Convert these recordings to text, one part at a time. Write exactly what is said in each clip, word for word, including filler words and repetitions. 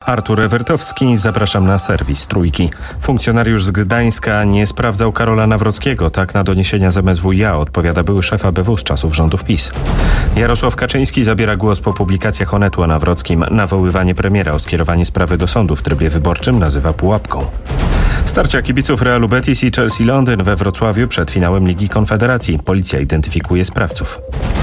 Artur Ewertowski, zapraszam na serwis Trójki. Funkcjonariusz z Gdańska nie sprawdzał Karola Nawrockiego, tak na doniesienia z M S W i A odpowiada były szef A B W z czasów rządów PiS. Jarosław Kaczyński zabiera głos po publikacjach Onetu o Nawrockim. Nawoływanie premiera o skierowanie sprawy do sądu w trybie wyborczym nazywa pułapką. Starcia kibiców Realu Betis i Chelsea Londyn we Wrocławiu przed finałem Ligi Konfederacji. Policja identyfikuje sprawców.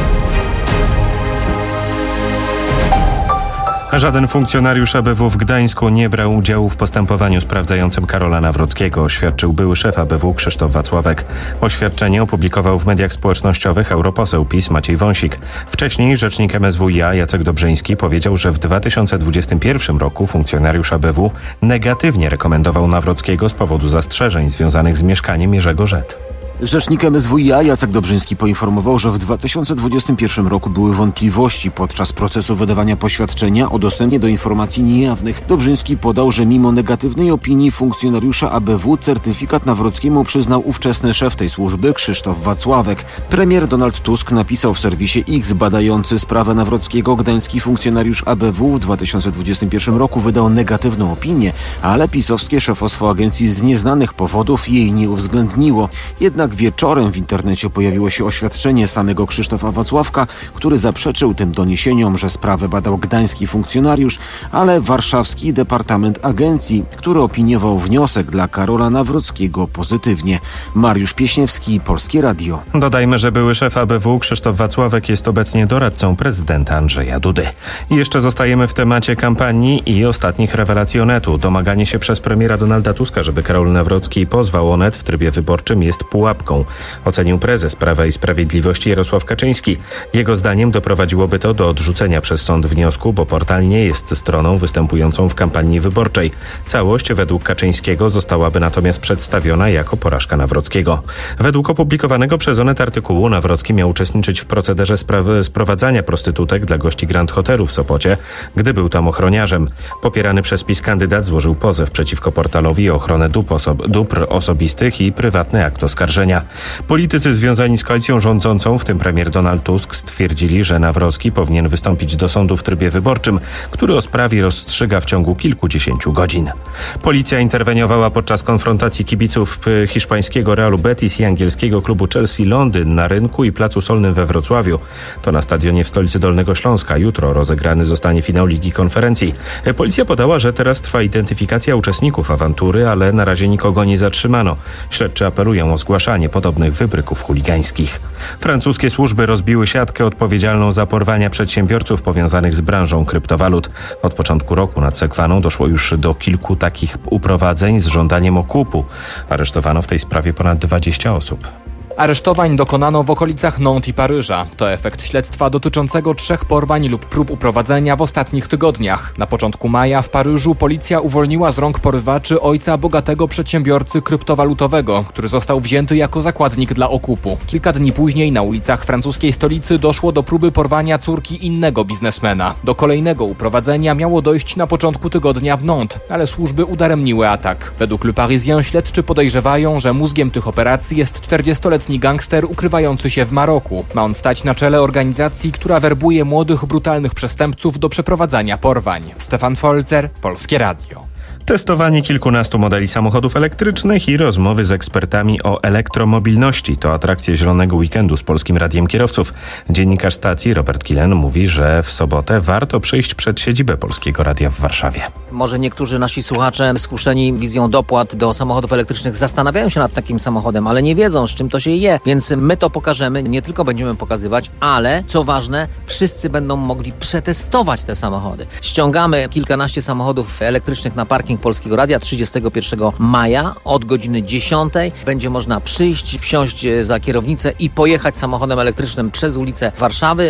Żaden funkcjonariusz A B W w Gdańsku nie brał udziału w postępowaniu sprawdzającym Karola Nawrockiego, oświadczył były szef A B W Krzysztof Wacławek. Oświadczenie opublikował w mediach społecznościowych europoseł PiS Maciej Wąsik. Wcześniej rzecznik M S W i A Jacek Dobrzyński powiedział, że w dwa tysiące dwudziestym pierwszym roku funkcjonariusz A B W negatywnie rekomendował Nawrockiego z powodu zastrzeżeń związanych z mieszkaniem Jerzego Żet. Rzecznik M S W i A Jacek Dobrzyński poinformował, że w dwa tysiące dwudziestym pierwszym roku były wątpliwości podczas procesu wydawania poświadczenia o dostępie do informacji niejawnych. Dobrzyński podał, że mimo negatywnej opinii funkcjonariusza A B W certyfikat Nawrockiemu przyznał ówczesny szef tej służby Krzysztof Wacławek. Premier Donald Tusk napisał w serwisie X badający sprawę Nawrockiego: gdański funkcjonariusz A B W w dwa tysiące dwudziestym pierwszym roku wydał negatywną opinię, ale pisowskie szefostwo agencji z nieznanych powodów jej nie uwzględniło. Jednak wieczorem w internecie pojawiło się oświadczenie samego Krzysztofa Wacławka, który zaprzeczył tym doniesieniom, że sprawę badał gdański funkcjonariusz, ale warszawski Departament Agencji, który opiniował wniosek dla Karola Nawrockiego pozytywnie. Mariusz Pieśniewski, Polskie Radio. Dodajmy, że były szef A B W Krzysztof Wacławek jest obecnie doradcą prezydenta Andrzeja Dudy. I jeszcze zostajemy w temacie kampanii i ostatnich rewelacji Onetu. Domaganie się przez premiera Donalda Tuska, żeby Karol Nawrocki pozwał Onet w trybie wyborczym, jest pułapką. Ocenił prezes Prawa i Sprawiedliwości Jarosław Kaczyński. Jego zdaniem doprowadziłoby to do odrzucenia przez sąd wniosku, bo portal nie jest stroną występującą w kampanii wyborczej. Całość według Kaczyńskiego zostałaby natomiast przedstawiona jako porażka Nawrockiego. Według opublikowanego przez Onet artykułu Nawrocki miał uczestniczyć w procederze spra- sprowadzania prostytutek dla gości Grand Hotelu w Sopocie, gdy był tam ochroniarzem. Popierany przez PiS kandydat złożył pozew przeciwko portalowi o ochronę dóbr, oso- dóbr osobistych i prywatny akt oskarżenia. Politycy związani z koalicją rządzącą, w tym premier Donald Tusk, stwierdzili, że Nawrocki powinien wystąpić do sądu w trybie wyborczym, który o sprawie rozstrzyga w ciągu kilkudziesięciu godzin. Policja interweniowała podczas konfrontacji kibiców hiszpańskiego Realu Betis i angielskiego klubu Chelsea Londyn na rynku i Placu Solnym we Wrocławiu. To na stadionie w stolicy Dolnego Śląska. Jutro rozegrany zostanie finał Ligi Konferencji. Policja podała, że teraz trwa identyfikacja uczestników awantury, ale na razie nikogo nie zatrzymano. Śledczy apelują o zgłaszanie podobnych wybryków chuligańskich. Francuskie służby rozbiły siatkę odpowiedzialną za porwania przedsiębiorców powiązanych z branżą kryptowalut. Od początku roku nad Sekwaną doszło już do kilku takich uprowadzeń z żądaniem okupu. Aresztowano w tej sprawie ponad dwadzieścia osób. Aresztowań dokonano w okolicach Nantes i Paryża. To efekt śledztwa dotyczącego trzech porwań lub prób uprowadzenia w ostatnich tygodniach. Na początku maja w Paryżu policja uwolniła z rąk porywaczy ojca bogatego przedsiębiorcy kryptowalutowego, który został wzięty jako zakładnik dla okupu. Kilka dni później na ulicach francuskiej stolicy doszło do próby porwania córki innego biznesmena. Do kolejnego uprowadzenia miało dojść na początku tygodnia w Nantes, ale służby udaremniły atak. Według Le Parisien śledczy podejrzewają, że mózgiem tych operacji jest czterdziestoletni gangster ukrywający się w Maroku. Ma on stać na czele organizacji, która werbuje młodych, brutalnych przestępców do przeprowadzania porwań. Stefan Folzer, Polskie Radio. Testowanie kilkunastu modeli samochodów elektrycznych i rozmowy z ekspertami o elektromobilności to atrakcje Zielonego Weekendu z Polskim Radiem Kierowców. Dziennikarz stacji Robert Kilen mówi, że w sobotę warto przyjść przed siedzibę Polskiego Radia w Warszawie. Może niektórzy nasi słuchacze skuszeni wizją dopłat do samochodów elektrycznych zastanawiają się nad takim samochodem, ale nie wiedzą, z czym to się je, więc my to pokażemy, nie tylko będziemy pokazywać, ale co ważne, wszyscy będą mogli przetestować te samochody. Ściągamy kilkanaście samochodów elektrycznych na parking Polskiego Radia trzydziestego pierwszego maja od godziny dziesiątej. Będzie można przyjść, wsiąść za kierownicę i pojechać samochodem elektrycznym przez ulicę Warszawy.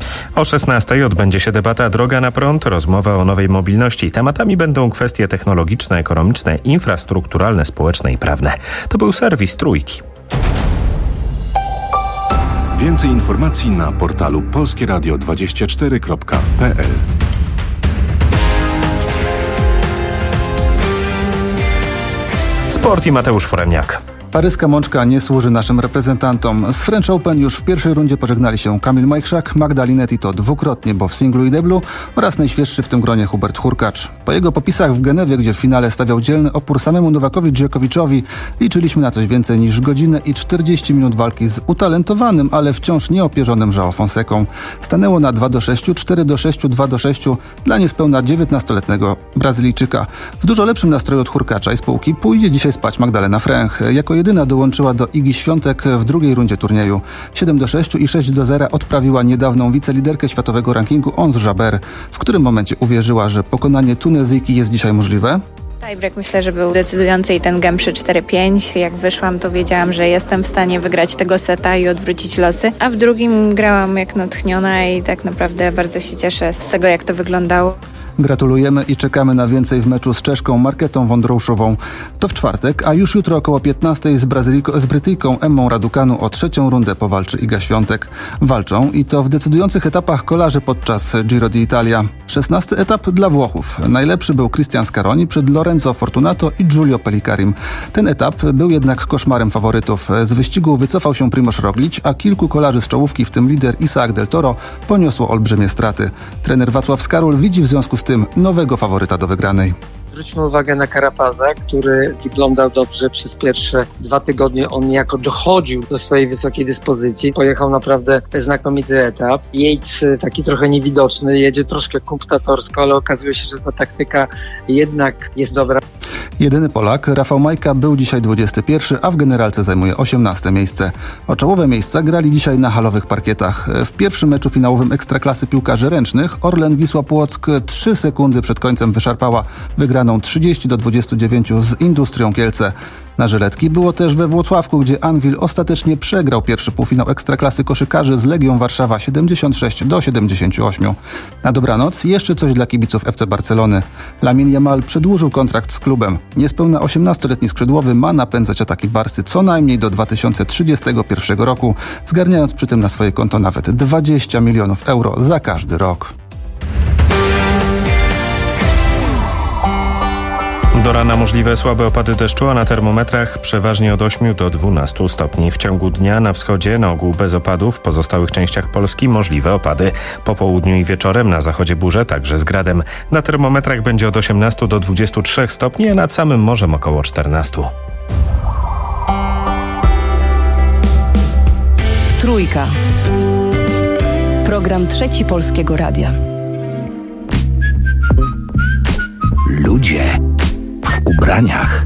O szesnastej odbędzie się debata Droga na prąd, rozmowa o nowej mobilności. Tematami będą kwestie technologiczne, ekonomiczne, infrastrukturalne, społeczne i prawne. To był serwis Trójki. Więcej informacji na portalu polskie radio dwadzieścia cztery kropka p l. Sport i Mateusz Foremniak. Paryska mączka nie służy naszym reprezentantom. Z French Open już w pierwszej rundzie pożegnali się Kamil Majchrzak, Magda Linette i to dwukrotnie, bo w singlu i deblu, oraz najświeższy w tym gronie Hubert Hurkacz. Po jego popisach w Genewie, gdzie w finale stawiał dzielny opór samemu Nowakowi Djokoviczowi, liczyliśmy na coś więcej niż godzinę i czterdzieści minut walki z utalentowanym, ale wciąż nieopierzonym João Fonsecą. Stanęło na dwa do sześciu, cztery do sześciu, dwa do sześciu dla niespełna dziewiętnastoletniego Brazylijczyka. W dużo lepszym nastroju od Hurkacza i spółki pójdzie dzisiaj spać Magdalena Fręch. Jako jedyna dołączyła do Igi Świątek w drugiej rundzie turnieju. siedem do sześciu i sześć do zera odprawiła niedawną wiceliderkę światowego rankingu Ons Jabeur. W którym momencie uwierzyła, że pokonanie Tunezyjki jest dzisiaj możliwe? Tiebreak myślę, że był decydujący i ten game przy cztery pięć. Jak wyszłam, to wiedziałam, że jestem w stanie wygrać tego seta i odwrócić losy. A w drugim grałam jak natchniona i tak naprawdę bardzo się cieszę z tego, jak to wyglądało. Gratulujemy i czekamy na więcej w meczu z Czeszką Marketą Wondrouszową. To w czwartek, a już jutro około piętnastej z, Brazylijko, z Brytyjką Emmą Raducanu o trzecią rundę powalczy Iga Świątek. Walczą i to w decydujących etapach kolarzy podczas Giro d'Italia. szesnasty etap dla Włochów. Najlepszy był Cristian Scaroni przed Lorenzo Fortunato i Giulio Pellicarim. Ten etap był jednak koszmarem faworytów. Z wyścigu wycofał się Primož Roglič, a kilku kolarzy z czołówki, w tym lider Isaac del Toro, poniosło olbrzymie straty. Trener Wacław Skarul widzi w związku z tym nowego faworyta do wygranej. Zwróćmy uwagę na Carapaza, który wyglądał dobrze przez pierwsze dwa tygodnie. On niejako dochodził do swojej wysokiej dyspozycji. Pojechał naprawdę znakomity etap. Yates, taki trochę niewidoczny, jedzie troszkę kunktatorsko, ale okazuje się, że ta taktyka jednak jest dobra. Jedyny Polak, Rafał Majka, był dzisiaj dwudziesty pierwszy, a w generalce zajmuje osiemnaste miejsce. O czołowe miejsca grali dzisiaj na halowych parkietach. W pierwszym meczu finałowym Ekstraklasy piłkarzy ręcznych Orlen Wisła Płock trzy sekundy przed końcem wyszarpała wygraną trzydzieści do dwudziestu dziewięciu z Industrią Kielce. Na żyletki było też we Włocławku, gdzie Anwil ostatecznie przegrał pierwszy półfinał Ekstraklasy koszykarzy z Legią Warszawa siedemdziesiąt sześć do siedemdziesięciu ośmiu. Na dobranoc jeszcze coś dla kibiców F C Barcelony. Lamine Yamal przedłużył kontrakt z klubem. Niespełna osiemnastoletni skrzydłowy ma napędzać ataki Barsy co najmniej do dwa tysiące trzydziestego pierwszego roku, zgarniając przy tym na swoje konto nawet dwadzieścia milionów euro za każdy rok. Do rana możliwe słabe opady deszczu, a na termometrach przeważnie od ośmiu do dwunastu stopni. W ciągu dnia na wschodzie na ogół bez opadów, w pozostałych częściach Polski możliwe opady. Po południu i wieczorem na zachodzie burze, także z gradem. Na termometrach będzie od osiemnastu do dwudziestu trzech stopni, a nad samym morzem około czternastu. Trójka. Program Trzeci Polskiego Radia. Ludzie w ubraniach.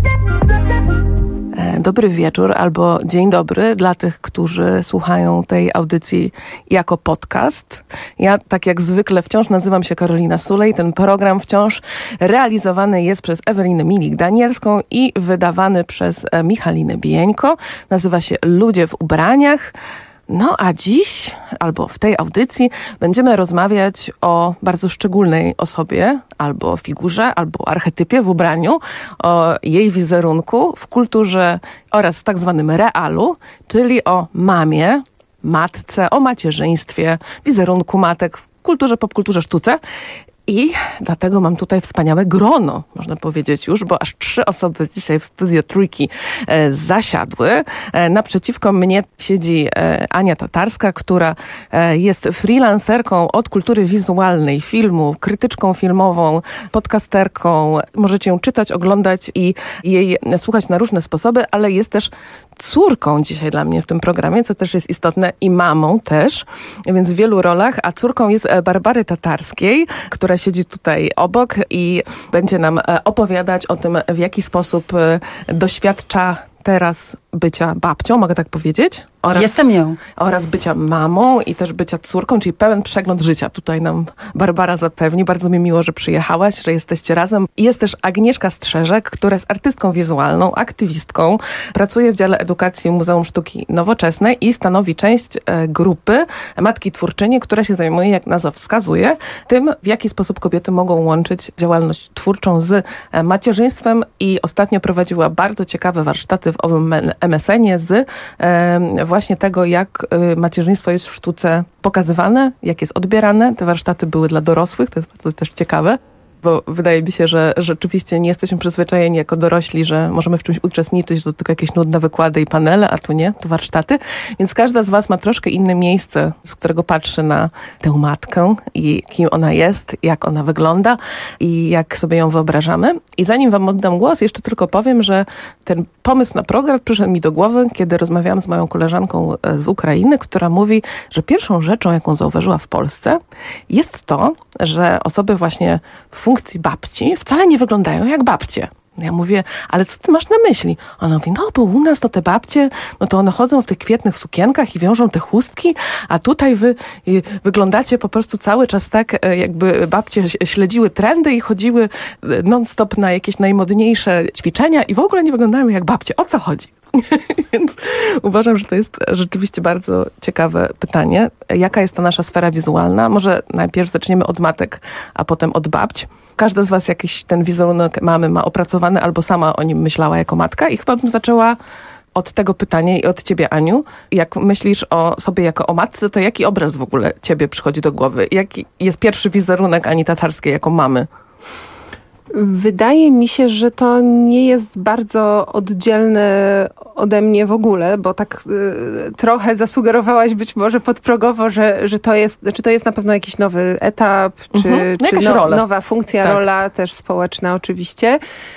Dobry wieczór albo dzień dobry dla tych, którzy słuchają tej audycji jako podcast. Ja, tak jak zwykle, wciąż nazywam się Karolina Sulej. Ten program wciąż realizowany jest przez Ewelinę Milik-Danielską i wydawany przez Michalinę Bieńko. Nazywa się Ludzie w ubraniach. No a dziś, albo w tej audycji, będziemy rozmawiać o bardzo szczególnej osobie, albo figurze, albo archetypie w ubraniu, o jej wizerunku w kulturze oraz w tak zwanym realu, czyli o mamie, matce, o macierzyństwie, wizerunku matek w kulturze, popkulturze, sztuce. I dlatego mam tutaj wspaniałe grono, można powiedzieć już, bo aż trzy osoby dzisiaj w studio Trójki e, zasiadły. E, naprzeciwko mnie siedzi e, Ania Tatarska, która e, jest freelancerką od kultury wizualnej, filmu, krytyczką filmową, podcasterką. Możecie ją czytać, oglądać i jej słuchać na różne sposoby, ale jest też córką dzisiaj dla mnie w tym programie, co też jest istotne, i mamą też, więc w wielu rolach, a córką jest Barbary Tatarskiej, która siedzi tutaj obok i będzie nam opowiadać o tym, w jaki sposób doświadcza teraz bycia babcią, mogę tak powiedzieć? Oraz, Jestem nią. Oraz bycia mamą i też bycia córką, czyli pełen przegląd życia. Tutaj nam Barbara zapewni. Bardzo mi miło, że przyjechałaś, że jesteście razem. I jest też Agnieszka Strzeżek, która jest artystką wizualną, aktywistką. Pracuje w dziale edukacji Muzeum Sztuki Nowoczesnej i stanowi część e, grupy Matki Twórczynie, która się zajmuje, jak nazwa wskazuje, tym, w jaki sposób kobiety mogą łączyć działalność twórczą z e, macierzyństwem, i ostatnio prowadziła bardzo ciekawe warsztaty w owym em es enie z e, właśnie tego, jak macierzyństwo jest w sztuce pokazywane, jak jest odbierane. Te warsztaty były dla dorosłych, to jest bardzo też ciekawe. bo wydaje mi się, że rzeczywiście nie jesteśmy przyzwyczajeni jako dorośli, że możemy w czymś uczestniczyć, że to tylko jakieś nudne wykłady i panele, a tu nie, tu warsztaty. Więc każda z was ma troszkę inne miejsce, z którego patrzy na tę matkę i kim ona jest, jak ona wygląda i jak sobie ją wyobrażamy. I zanim wam oddam głos, jeszcze tylko powiem, że ten pomysł na program przyszedł mi do głowy, kiedy rozmawiałam z moją koleżanką z Ukrainy, która mówi, że pierwszą rzeczą, jaką zauważyła w Polsce, jest to, że osoby właśnie w funkcji babci wcale nie wyglądają jak babcie. Ja mówię, ale co ty masz na myśli? Ona mówi, no bo u nas to te babcie, no to one chodzą w tych kwietnych sukienkach i wiążą te chustki, a tutaj wy y, wyglądacie po prostu cały czas tak, jakby babcie śledziły trendy i chodziły non-stop na jakieś najmodniejsze ćwiczenia i w ogóle nie wyglądają jak babcie. O co chodzi? Więc uważam, że to jest rzeczywiście bardzo ciekawe pytanie. Jaka jest ta nasza sfera wizualna? Może najpierw zaczniemy od matek, a potem od babć. Każda z was jakiś ten wizerunek mamy ma opracowany albo sama o nim myślała jako matka i chyba bym zaczęła od tego pytania i od ciebie, Aniu. Jak myślisz o sobie jako o matce, to jaki obraz w ogóle ciebie przychodzi do głowy? Jaki jest pierwszy wizerunek Ani Tatarskiej jako mamy? Wydaje mi się, że to nie jest bardzo oddzielne ode mnie w ogóle, bo tak y, trochę zasugerowałaś być może podprogowo, że, że to jest, czy to jest na pewno jakiś nowy etap, czy, mhm. czy no, nowa funkcja, tak. rola też społeczna oczywiście.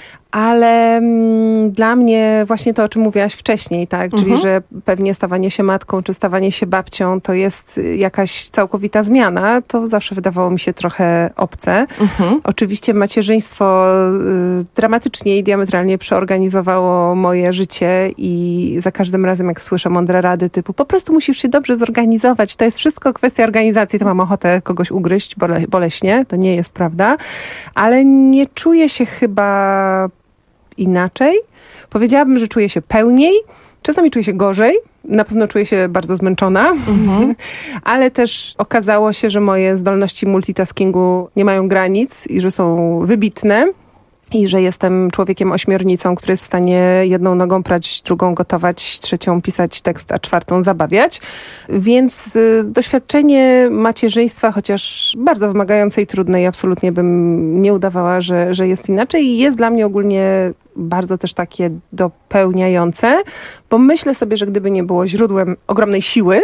Ale mm, dla mnie właśnie to, o czym mówiłaś wcześniej, tak? Czyli, mhm. że pewnie stawanie się matką, czy stawanie się babcią to jest jakaś całkowita zmiana, to zawsze wydawało mi się trochę obce. Mhm. Oczywiście macierzyństwo y, dramatycznie i diametralnie przeorganizowało moje życie i za każdym razem, jak słyszę mądre rady typu po prostu musisz się dobrze zorganizować, to jest wszystko kwestia organizacji, to mam ochotę kogoś ugryźć bole, boleśnie, to nie jest prawda, ale nie czuję się chyba inaczej. Powiedziałabym, że czuję się pełniej. Czasami czuję się gorzej. Na pewno czuję się bardzo zmęczona. Mm-hmm. Ale też okazało się, że moje zdolności multitaskingu nie mają granic i że są wybitne. I że jestem człowiekiem ośmiornicą, który jest w stanie jedną nogą prać, drugą gotować, trzecią pisać tekst, a czwartą zabawiać. Więc y, doświadczenie macierzyństwa, chociaż bardzo wymagające i trudne, i absolutnie bym nie udawała, że, że jest inaczej. I jest dla mnie ogólnie bardzo też takie dopełniające, bo myślę sobie, że gdyby nie było źródłem ogromnej siły,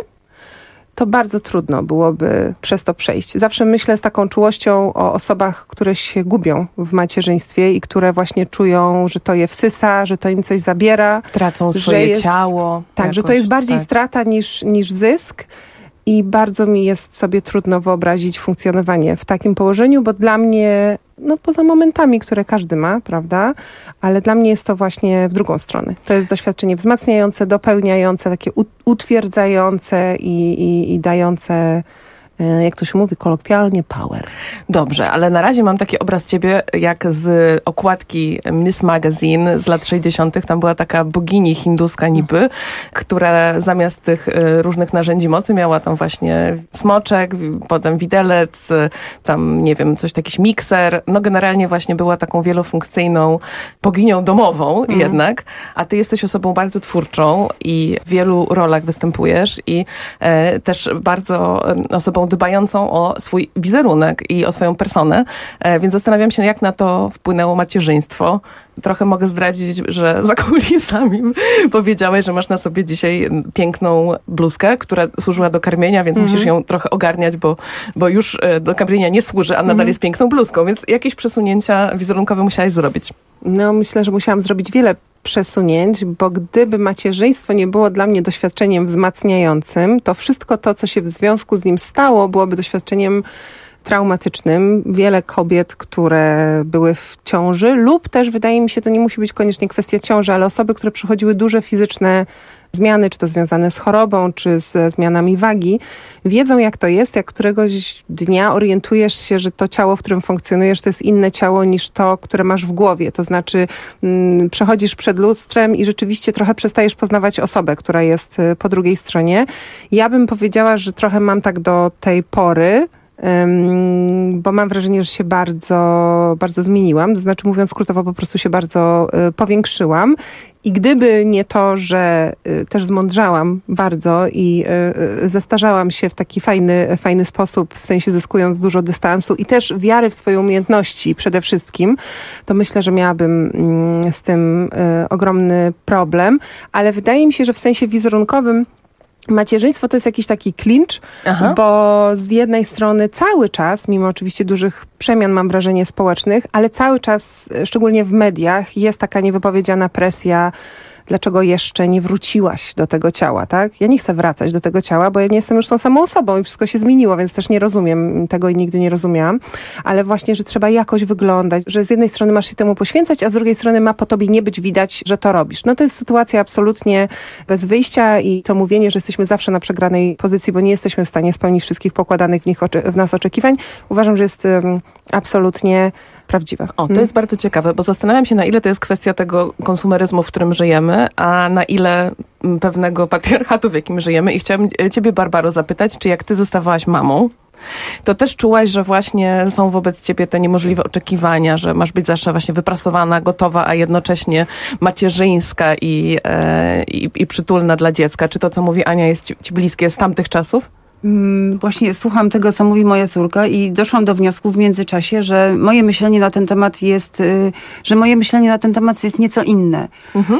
to bardzo trudno byłoby przez to przejść. Zawsze myślę z taką czułością o osobach, które się gubią w macierzyństwie i które właśnie czują, że to je wsysa, że to im coś zabiera. Tracą swoje jest, ciało. Tak, jakoś, że to jest bardziej tak. strata niż, niż zysk. I bardzo mi jest sobie trudno wyobrazić funkcjonowanie w takim położeniu, bo dla mnie, no poza momentami, które każdy ma, prawda, ale dla mnie jest to właśnie w drugą stronę. To jest doświadczenie wzmacniające, dopełniające, takie utwierdzające i, i, i dające, jak to się mówi kolokwialnie, power. Dobrze, ale na razie mam taki obraz ciebie, jak z okładki Miss Magazine z lat sześćdziesiątych. Tam była taka bogini hinduska niby, która zamiast tych różnych narzędzi mocy miała tam właśnie smoczek, potem widelec, tam nie wiem, coś takiś mikser. No generalnie właśnie była taką wielofunkcyjną boginią domową mm. jednak, a ty jesteś osobą bardzo twórczą i w wielu rolach występujesz i e, też bardzo osobą dbającą o swój wizerunek i o swoją personę, więc zastanawiam się, jak na to wpłynęło macierzyństwo. Trochę mogę zdradzić, że za kulisami powiedziałeś, że masz na sobie dzisiaj piękną bluzkę, która służyła do karmienia, więc mm-hmm. musisz ją trochę ogarniać, bo, bo już do karmienia nie służy, a nadal mm-hmm. jest piękną bluzką, więc jakieś przesunięcia wizerunkowe musiałaś zrobić. No, myślę, że musiałam zrobić wiele przesunięć, bo gdyby macierzyństwo nie było dla mnie doświadczeniem wzmacniającym, to wszystko to, co się w związku z nim stało, byłoby doświadczeniem traumatycznym. Wiele kobiet, które były w ciąży lub też, wydaje mi się, to nie musi być koniecznie kwestia ciąży, ale osoby, które przechodziły duże fizyczne zmiany, czy to związane z chorobą, czy z zmianami wagi, wiedzą, jak to jest, jak któregoś dnia orientujesz się, że to ciało, w którym funkcjonujesz, to jest inne ciało niż to, które masz w głowie. To znaczy mm, przechodzisz przed lustrem i rzeczywiście trochę przestajesz poznawać osobę, która jest po drugiej stronie. Ja bym powiedziała, że trochę mam tak do tej pory, bo mam wrażenie, że się bardzo, bardzo zmieniłam. To znaczy, mówiąc skrótowo, po prostu się bardzo powiększyłam. I gdyby nie to, że też zmądrzałam bardzo i zestarzałam się w taki fajny, fajny sposób, w sensie zyskując dużo dystansu i też wiary w swoje umiejętności przede wszystkim, to myślę, że miałabym z tym ogromny problem. Ale wydaje mi się, że w sensie wizerunkowym macierzyństwo to jest jakiś taki klincz, Aha. bo z jednej strony cały czas, mimo oczywiście dużych przemian, mam wrażenie, społecznych, ale cały czas, szczególnie w mediach, jest taka niewypowiedziana presja, dlaczego jeszcze nie wróciłaś do tego ciała, tak? Ja nie chcę wracać do tego ciała, bo ja nie jestem już tą samą osobą i wszystko się zmieniło, więc też nie rozumiem tego i nigdy nie rozumiałam, ale właśnie, że trzeba jakoś wyglądać, że z jednej strony masz się temu poświęcać, a z drugiej strony ma po tobie nie być widać, że to robisz. No to jest sytuacja absolutnie bez wyjścia i to mówienie, że jesteśmy zawsze na przegranej pozycji, bo nie jesteśmy w stanie spełnić wszystkich pokładanych w, nich oczy- w nas oczekiwań, uważam, że jest um, absolutnie prawdziwe. O, to jest bardzo ciekawe, bo zastanawiam się, na ile to jest kwestia tego konsumeryzmu, w którym żyjemy, a na ile pewnego patriarchatu, w jakim żyjemy. I chciałabym ciebie, Barbaro, zapytać, czy jak ty zostawałaś mamą, to też czułaś, że właśnie są wobec ciebie te niemożliwe oczekiwania, że masz być zawsze właśnie wyprasowana, gotowa, a jednocześnie macierzyńska i, e, i, i przytulna dla dziecka. Czy to, co mówi Ania, jest ci, ci bliskie z tamtych czasów? Właśnie słucham tego, co mówi moja córka i doszłam do wniosku w międzyczasie, że moje myślenie na ten temat jest, że moje myślenie na ten temat jest nieco inne. Mhm.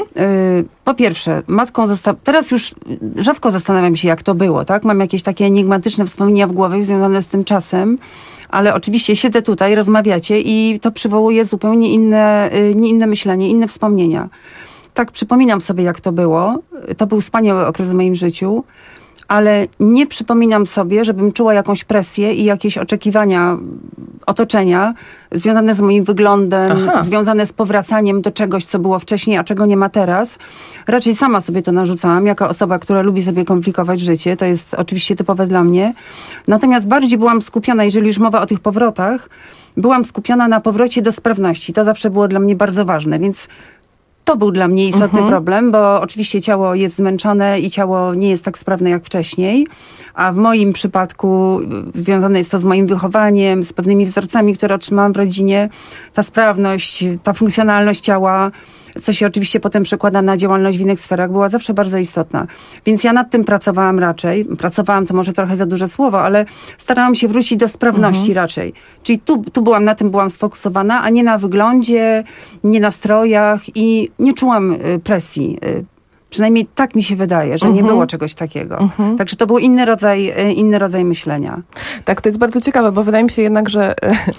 Po pierwsze, matką zosta- teraz już rzadko zastanawiam się, jak to było, tak? Mam jakieś takie enigmatyczne wspomnienia w głowie związane z tym czasem, ale oczywiście siedzę tutaj, rozmawiacie i to przywołuje zupełnie inne, inne myślenie, inne wspomnienia. Tak, przypominam sobie, jak to było. To był wspaniały okres w moim życiu. Ale nie przypominam sobie, żebym czuła jakąś presję i jakieś oczekiwania otoczenia związane z moim wyglądem, Aha. związane z powracaniem do czegoś, co było wcześniej, a czego nie ma teraz. Raczej sama sobie to narzucałam, jako osoba, która lubi sobie komplikować życie. To jest oczywiście typowe dla mnie. Natomiast bardziej byłam skupiona, jeżeli już mowa o tych powrotach, byłam skupiona na powrocie do sprawności. To zawsze było dla mnie bardzo ważne, więc to był dla mnie istotny mhm. problem, bo oczywiście ciało jest zmęczone i ciało nie jest tak sprawne jak wcześniej, a w moim przypadku związane jest to z moim wychowaniem, z pewnymi wzorcami, które otrzymałam w rodzinie. Ta sprawność, ta funkcjonalność ciała, co się oczywiście potem przekłada na działalność w innych sferach, była zawsze bardzo istotna. Więc ja nad tym pracowałam raczej. Pracowałam, to może trochę za duże słowo, ale starałam się wrócić do sprawności mhm. raczej. Czyli tu, tu byłam, na tym byłam sfokusowana, a nie na wyglądzie, nie na strojach i nie czułam presji. Przynajmniej tak mi się wydaje, że mhm. nie było czegoś takiego. Mhm. Także to był inny rodzaj, inny rodzaj myślenia. Tak, to jest bardzo ciekawe, bo wydaje mi się jednak, że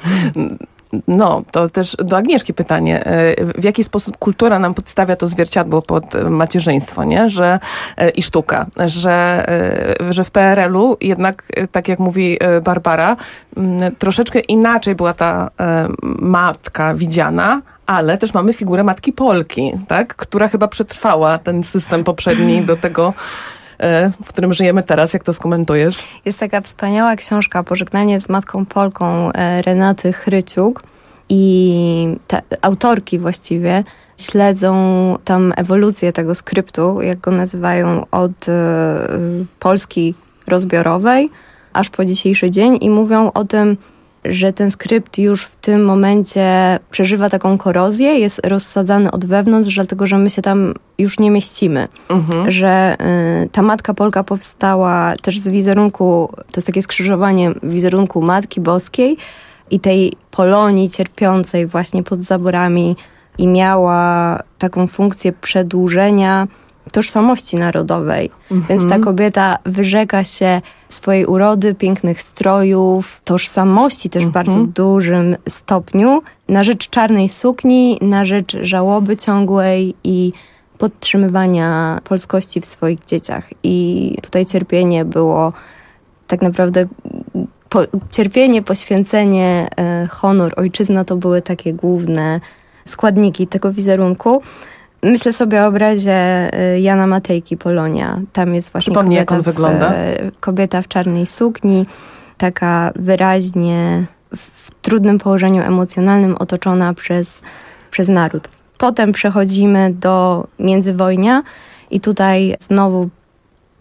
no, to też do Agnieszki pytanie. W jaki sposób kultura nam podstawia to zwierciadło pod macierzyństwo, nie? Że, i sztuka, że, że w P R L u jednak, tak jak mówi Barbara, troszeczkę inaczej była ta matka widziana, ale też mamy figurę matki Polki, tak? Która chyba przetrwała ten system poprzedni do tego, w którym żyjemy teraz. Jak to skomentujesz? Jest taka wspaniała książka Pożegnanie z matką Polką Renaty Chryciuk i te autorki właściwie śledzą tam ewolucję tego skryptu, jak go nazywają, od y, Polski rozbiorowej aż po dzisiejszy dzień i mówią o tym, że ten skrypt już w tym momencie przeżywa taką korozję, jest rozsadzany od wewnątrz, dlatego że my się tam już nie mieścimy. Mhm. Że y, ta Matka Polka powstała też z wizerunku, to jest takie skrzyżowanie wizerunku Matki Boskiej i tej Polonii cierpiącej właśnie pod zaborami i miała taką funkcję przedłużenia tożsamości narodowej. Mhm. Więc ta kobieta wyrzeka się swojej urody, pięknych strojów, tożsamości też w mhm. bardzo dużym stopniu, na rzecz czarnej sukni, na rzecz żałoby ciągłej i podtrzymywania polskości w swoich dzieciach. I tutaj cierpienie było tak naprawdę... Po, cierpienie, poświęcenie, e, honor, ojczyzna to były takie główne składniki tego wizerunku. Myślę sobie o obrazie Jana Matejki Polonia. Tam jest właśnie Przypomnij, kobieta, jak on wygląda. W, kobieta w czarnej sukni, taka wyraźnie w trudnym położeniu emocjonalnym, otoczona przez, przez naród. Potem przechodzimy do międzywojnia i tutaj znowu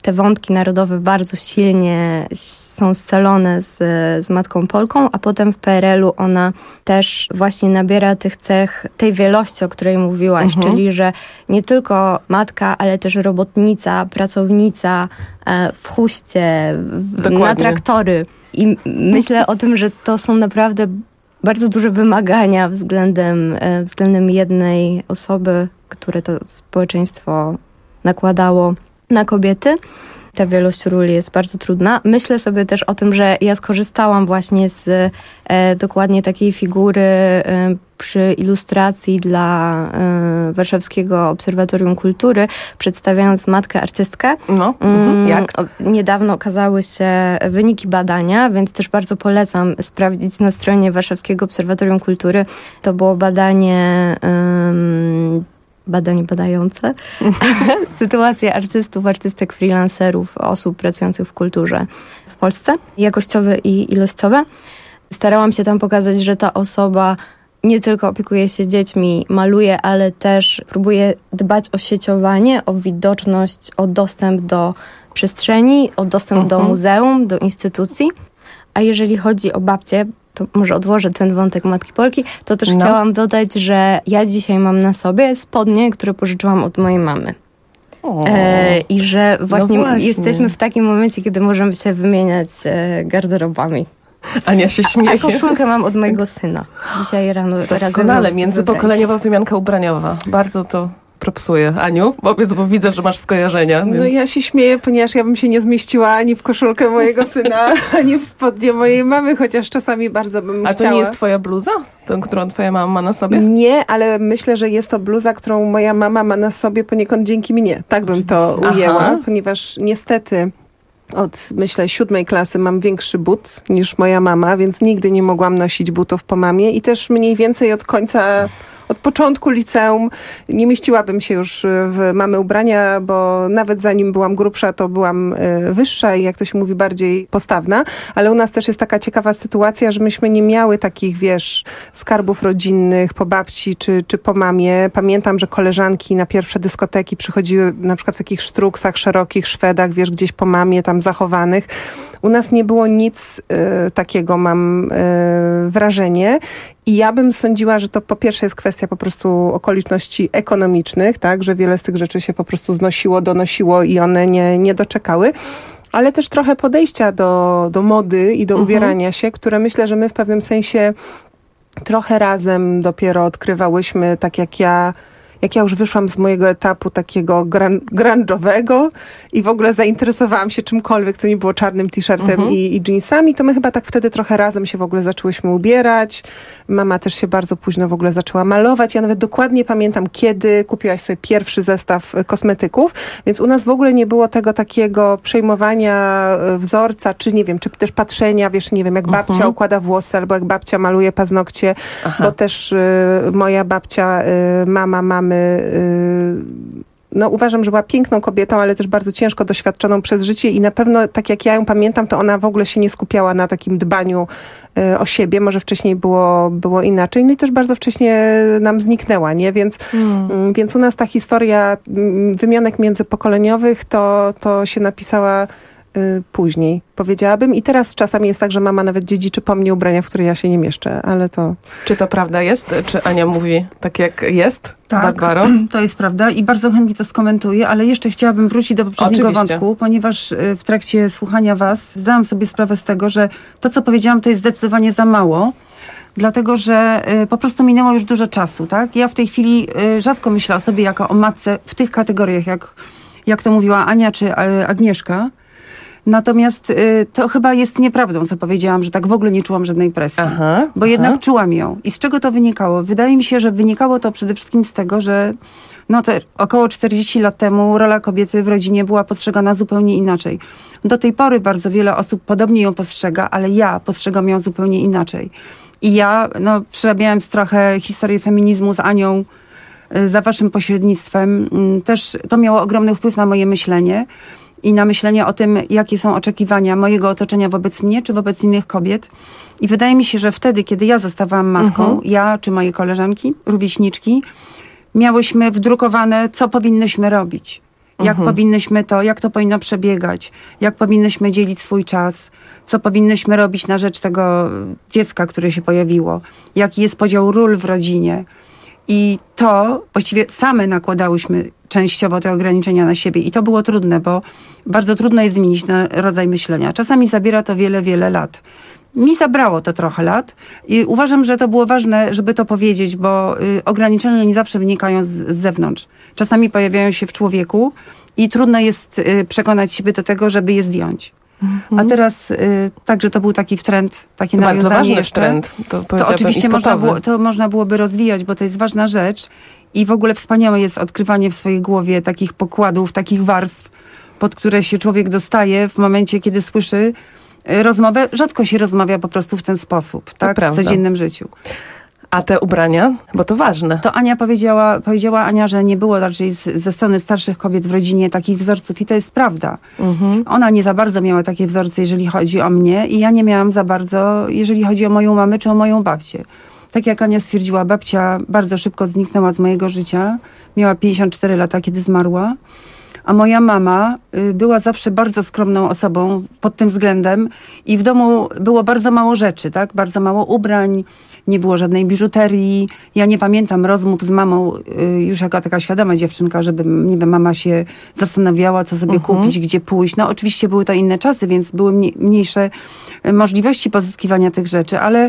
te wątki narodowe bardzo silnie są scalone z, z matką Polką, a potem w P R L u ona też właśnie nabiera tych cech, tej wielości, o której mówiłaś, mhm. czyli że nie tylko matka, ale też robotnica, pracownica w huście, na traktory. I myślę o tym, że to są naprawdę bardzo duże wymagania względem, względem jednej osoby, które to społeczeństwo nakładało na kobiety. Ta wielość ról jest bardzo trudna. Myślę sobie też o tym, że ja skorzystałam właśnie z e, dokładnie takiej figury e, przy ilustracji dla e, Warszawskiego Obserwatorium Kultury, przedstawiając matkę artystkę. No, mm, jak? Niedawno okazały się wyniki badania, więc też bardzo polecam sprawdzić na stronie Warszawskiego Obserwatorium Kultury. To było badanie... Um, badanie badające. Sytuacja artystów, artystek, freelancerów, osób pracujących w kulturze w Polsce. Jakościowe i ilościowe. Starałam się tam pokazać, że ta osoba nie tylko opiekuje się dziećmi, maluje, ale też próbuje dbać o sieciowanie, o widoczność, o dostęp do przestrzeni, o dostęp uh-huh. do muzeum, do instytucji. A jeżeli chodzi o babcię, to może odłożę ten wątek Matki Polki, to też no. chciałam dodać, że ja dzisiaj mam na sobie spodnie, które pożyczyłam od mojej mamy. E, I że właśnie, no właśnie jesteśmy w takim momencie, kiedy możemy się wymieniać e, garderobami. Ania się śmieje. A, a koszulkę mam od mojego syna. Dzisiaj rano razem. Doskonale, międzypokoleniowa wymianka ubraniowa. Bardzo to propsuje. Aniu, powiedz, bo widzę, że masz skojarzenia. No więc... ja się śmieję, ponieważ ja bym się nie zmieściła ani w koszulkę mojego syna, ani w spodnie mojej mamy, chociaż czasami bardzo bym A chciała. A to nie jest twoja bluza? Tę, którą twoja mama ma na sobie? Nie, ale myślę, że jest to bluza, którą moja mama ma na sobie poniekąd dzięki mnie. Tak bym to ujęła, Aha. ponieważ niestety od, myślę, siódmej klasy mam większy but niż moja mama, więc nigdy nie mogłam nosić butów po mamie i też mniej więcej od końca... Od początku liceum nie mieściłabym się już w mamy ubrania, bo nawet zanim byłam grubsza, to byłam wyższa i jak to się mówi, bardziej postawna. Ale u nas też jest taka ciekawa sytuacja, że myśmy nie miały takich, wiesz, skarbów rodzinnych po babci czy, czy po mamie. Pamiętam, że koleżanki na pierwsze dyskoteki przychodziły na przykład w takich sztruksach, szerokich szwedach, wiesz, gdzieś po mamie tam zachowanych. U nas nie było nic y, takiego, mam y, wrażenie. I ja bym sądziła, że to po pierwsze jest kwestia po prostu okoliczności ekonomicznych, tak, że wiele z tych rzeczy się po prostu znosiło, donosiło i one nie, nie doczekały. Ale też trochę podejścia do, do mody i do mhm. ubierania się, które myślę, że my w pewnym sensie trochę razem dopiero odkrywałyśmy, tak jak ja... Jak ja już wyszłam z mojego etapu takiego gran, grunge'owego i w ogóle zainteresowałam się czymkolwiek, co nie było czarnym t-shirtem mhm. i, i jeansami, to my chyba tak wtedy trochę razem się w ogóle zaczęłyśmy ubierać. Mama też się bardzo późno w ogóle zaczęła malować. Ja nawet dokładnie pamiętam, kiedy kupiłaś sobie pierwszy zestaw kosmetyków, więc u nas w ogóle nie było tego takiego przejmowania wzorca, czy nie wiem, czy też patrzenia, wiesz, nie wiem, jak babcia mhm. układa włosy, albo jak babcia maluje paznokcie, Aha. bo też y, moja babcia, y, mama, mamy no uważam, że była piękną kobietą, ale też bardzo ciężko doświadczoną przez życie i na pewno, tak jak ja ją pamiętam, to ona w ogóle się nie skupiała na takim dbaniu y, o siebie. Może wcześniej było, było inaczej. No i też bardzo wcześnie nam zniknęła, nie? Więc, hmm. y, więc u nas ta historia y, wymianek międzypokoleniowych to, to się napisała y, później, powiedziałabym. I teraz czasami jest tak, że mama nawet dziedziczy po mnie ubrania, w które ja się nie mieszczę, ale to... Czy to prawda jest? Czy Ania mówi tak, jak jest? Tak, Barbaro? To jest prawda i bardzo chętnie to skomentuję, ale jeszcze chciałabym wrócić do poprzedniego Oczywiście. wątku, ponieważ w trakcie słuchania was zdałam sobie sprawę z tego, że to, co powiedziałam, to jest zdecydowanie za mało, dlatego, że po prostu minęło już dużo czasu, tak? Ja w tej chwili rzadko myślę o sobie jako o matce w tych kategoriach, jak, jak to mówiła Ania czy Agnieszka. Natomiast y, to chyba jest nieprawdą, co powiedziałam, że tak w ogóle nie czułam żadnej presji. Aha, bo aha. jednak czułam ją. I z czego to wynikało? Wydaje mi się, że wynikało to przede wszystkim z tego, że no te około czterdzieści lat temu rola kobiety w rodzinie była postrzegana zupełnie inaczej. Do tej pory bardzo wiele osób podobnie ją postrzega, ale ja postrzegam ją zupełnie inaczej. I ja, no przerabiając trochę historię feminizmu z Anią, y, za waszym pośrednictwem, y, też to miało ogromny wpływ na moje myślenie. I na myślenie o tym, jakie są oczekiwania mojego otoczenia wobec mnie, czy wobec innych kobiet. I wydaje mi się, że wtedy, kiedy ja zostawałam matką, mhm. ja czy moje koleżanki, rówieśniczki, miałyśmy wdrukowane, co powinnyśmy robić. Jak Mhm. powinnyśmy to, jak to powinno przebiegać, jak powinnyśmy dzielić swój czas, co powinnyśmy robić na rzecz tego dziecka, które się pojawiło, jaki jest podział ról w rodzinie. I to właściwie same nakładałyśmy częściowo te ograniczenia na siebie. I to było trudne, bo bardzo trudno jest zmienić na rodzaj myślenia. Czasami zabiera to wiele, wiele lat. Mi zabrało to trochę lat i uważam, że to było ważne, żeby to powiedzieć, bo y, ograniczenia nie zawsze wynikają z, z zewnątrz. Czasami pojawiają się w człowieku i trudno jest y, przekonać siebie do tego, żeby je zdjąć. Mhm. A teraz y, także to był taki trend, takie To nawiązanie bardzo ważny jeszcze. trend. To, To oczywiście można było, to można byłoby rozwijać, bo to jest ważna rzecz i w ogóle wspaniałe jest odkrywanie w swojej głowie takich pokładów, takich warstw, pod które się człowiek dostaje w momencie, kiedy słyszy y, rozmowę. Rzadko się rozmawia po prostu w ten sposób, tak, w prawda. codziennym życiu. A te ubrania? Bo to ważne. To Ania powiedziała, powiedziała Ania, że nie było raczej z, ze strony starszych kobiet w rodzinie takich wzorców i to jest prawda. Mhm. Ona nie za bardzo miała takie wzorce, jeżeli chodzi o mnie i ja nie miałam za bardzo, jeżeli chodzi o moją mamę czy o moją babcię. Tak jak Ania stwierdziła, babcia bardzo szybko zniknęła z mojego życia. Miała pięćdziesiąt cztery lata, kiedy zmarła. A moja mama y, była zawsze bardzo skromną osobą pod tym względem i w domu było bardzo mało rzeczy, tak? Bardzo mało ubrań, nie było żadnej biżuterii. Ja nie pamiętam rozmów z mamą y, już jako taka świadoma dziewczynka, żeby, nie wiem, mama się zastanawiała, co sobie Mhm. kupić, gdzie pójść. No oczywiście były to inne czasy, więc były mniej, mniejsze y, możliwości pozyskiwania tych rzeczy, ale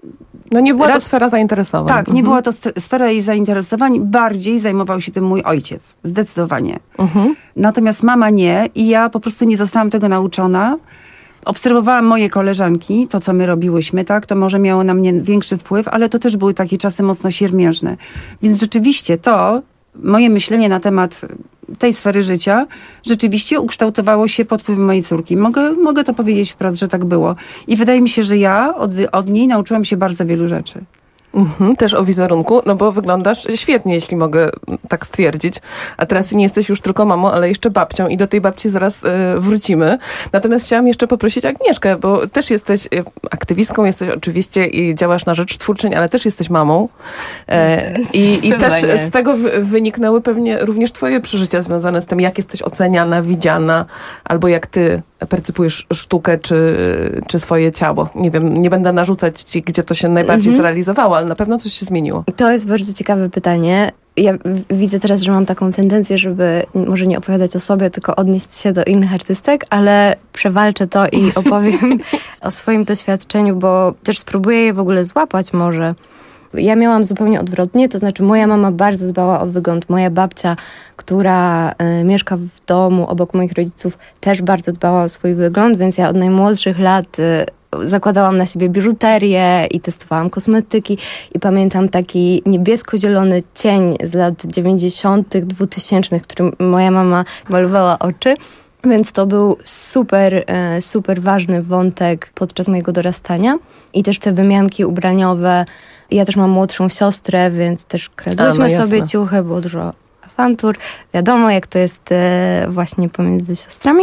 No nie była Raz- to sfera zainteresowań. tak, nie Mhm. była to st- sfera jej zainteresowań. Bardziej zajmował się tym mój ojciec. Zdecydowanie. Mhm. Natomiast mama nie i ja po prostu nie zostałam tego nauczona. Obserwowałam moje koleżanki, to co my robiłyśmy, tak, to może miało na mnie większy wpływ, ale to też były takie czasy mocno siermiężne. Więc rzeczywiście to, moje myślenie na temat tej sfery życia, rzeczywiście ukształtowało się pod wpływem mojej córki. Mogę, mogę to powiedzieć wprost, że tak było. I wydaje mi się, że ja od, od niej nauczyłam się bardzo wielu rzeczy. Mhm, też o wizerunku, no bo wyglądasz świetnie, jeśli mogę tak stwierdzić. A teraz nie jesteś już tylko mamą, ale jeszcze babcią i do tej babci zaraz y, wrócimy. Natomiast chciałam jeszcze poprosić Agnieszkę, bo też jesteś y, aktywistką, jesteś oczywiście i działasz na rzecz twórczyń, ale też jesteś mamą. E, I i też z tego wy, wyniknęły pewnie również twoje przeżycia związane z tym, jak jesteś oceniana, widziana, albo jak ty percypujesz sztukę czy, czy swoje ciało. Nie wiem, nie będę narzucać ci, gdzie to się najbardziej Mhm. zrealizowało, ale na pewno coś się zmieniło. To jest bardzo ciekawe pytanie. Ja w- widzę teraz, że mam taką tendencję, żeby może nie opowiadać o sobie, tylko odnieść się do innych artystek, ale przewalczę to i opowiem o swoim doświadczeniu, bo też spróbuję je w ogóle złapać może. Ja miałam zupełnie odwrotnie, to znaczy moja mama bardzo dbała o wygląd. Moja babcia, która y, mieszka w domu obok moich rodziców, też bardzo dbała o swój wygląd, więc ja od najmłodszych lat y, zakładałam na siebie biżuterię i testowałam kosmetyki i pamiętam taki niebiesko-zielony cień z lat dziewięćdziesiątych, dwutysięcznych, którym moja mama malowała oczy. Więc to był super, e, super ważny wątek podczas mojego dorastania. I też te wymianki ubraniowe. Ja też mam młodszą siostrę, więc też kradłyśmy A, no sobie jasne. ciuchy, było dużo awantur. Wiadomo, jak to jest e, właśnie pomiędzy siostrami.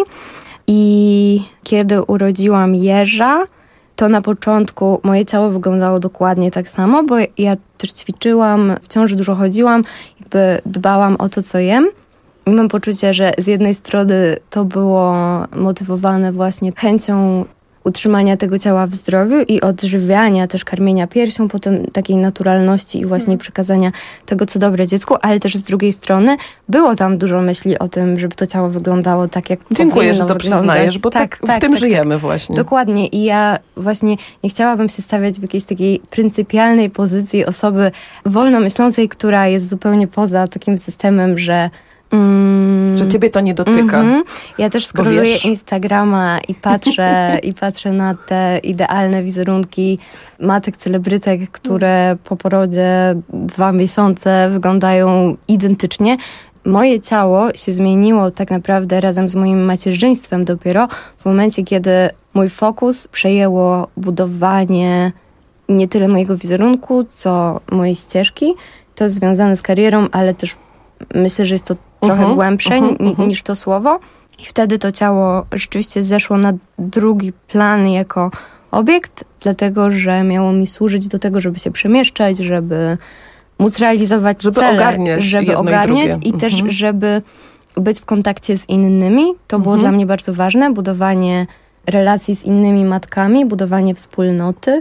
I kiedy urodziłam Jerza, to na początku moje ciało wyglądało dokładnie tak samo, bo ja też ćwiczyłam, w ciąży dużo chodziłam, jakby dbałam o to, co jem. I mam poczucie, że z jednej strony to było motywowane właśnie chęcią utrzymania tego ciała w zdrowiu i odżywiania, też karmienia piersią, potem takiej naturalności i właśnie przekazania tego, co dobre dziecku, ale też z drugiej strony było tam dużo myśli o tym, żeby to ciało wyglądało tak, jak Dziękuję, powinno że to wyglądać. przyznajesz, bo tak, w tym żyjemy właśnie. Dokładnie i ja właśnie nie chciałabym się stawiać w jakiejś takiej pryncypialnej pozycji osoby wolnomyślącej, która jest zupełnie poza takim systemem, że Mm, że ciebie to nie dotyka. Mm-hmm. Ja też Bo scrolluję wiesz. Instagrama i patrzę, i patrzę na te idealne wizerunki matek celebrytek, które po porodzie dwa miesiące wyglądają identycznie. Moje ciało się zmieniło tak naprawdę razem z moim macierzyństwem dopiero w momencie, kiedy mój fokus przejęło budowanie nie tyle mojego wizerunku, co mojej ścieżki. To jest związane z karierą, ale też myślę, że jest to trochę Mhm, głębsze mhm, ni- mhm. niż to słowo. I wtedy to ciało rzeczywiście zeszło na drugi plan jako obiekt, dlatego że miało mi służyć do tego, żeby się przemieszczać, żeby móc realizować Żeby cele, ogarniać żeby jedno i ogarniać drugie. i też, Mhm. żeby być w kontakcie z innymi. To było Mhm. dla mnie bardzo ważne. Budowanie relacji z innymi matkami, budowanie wspólnoty.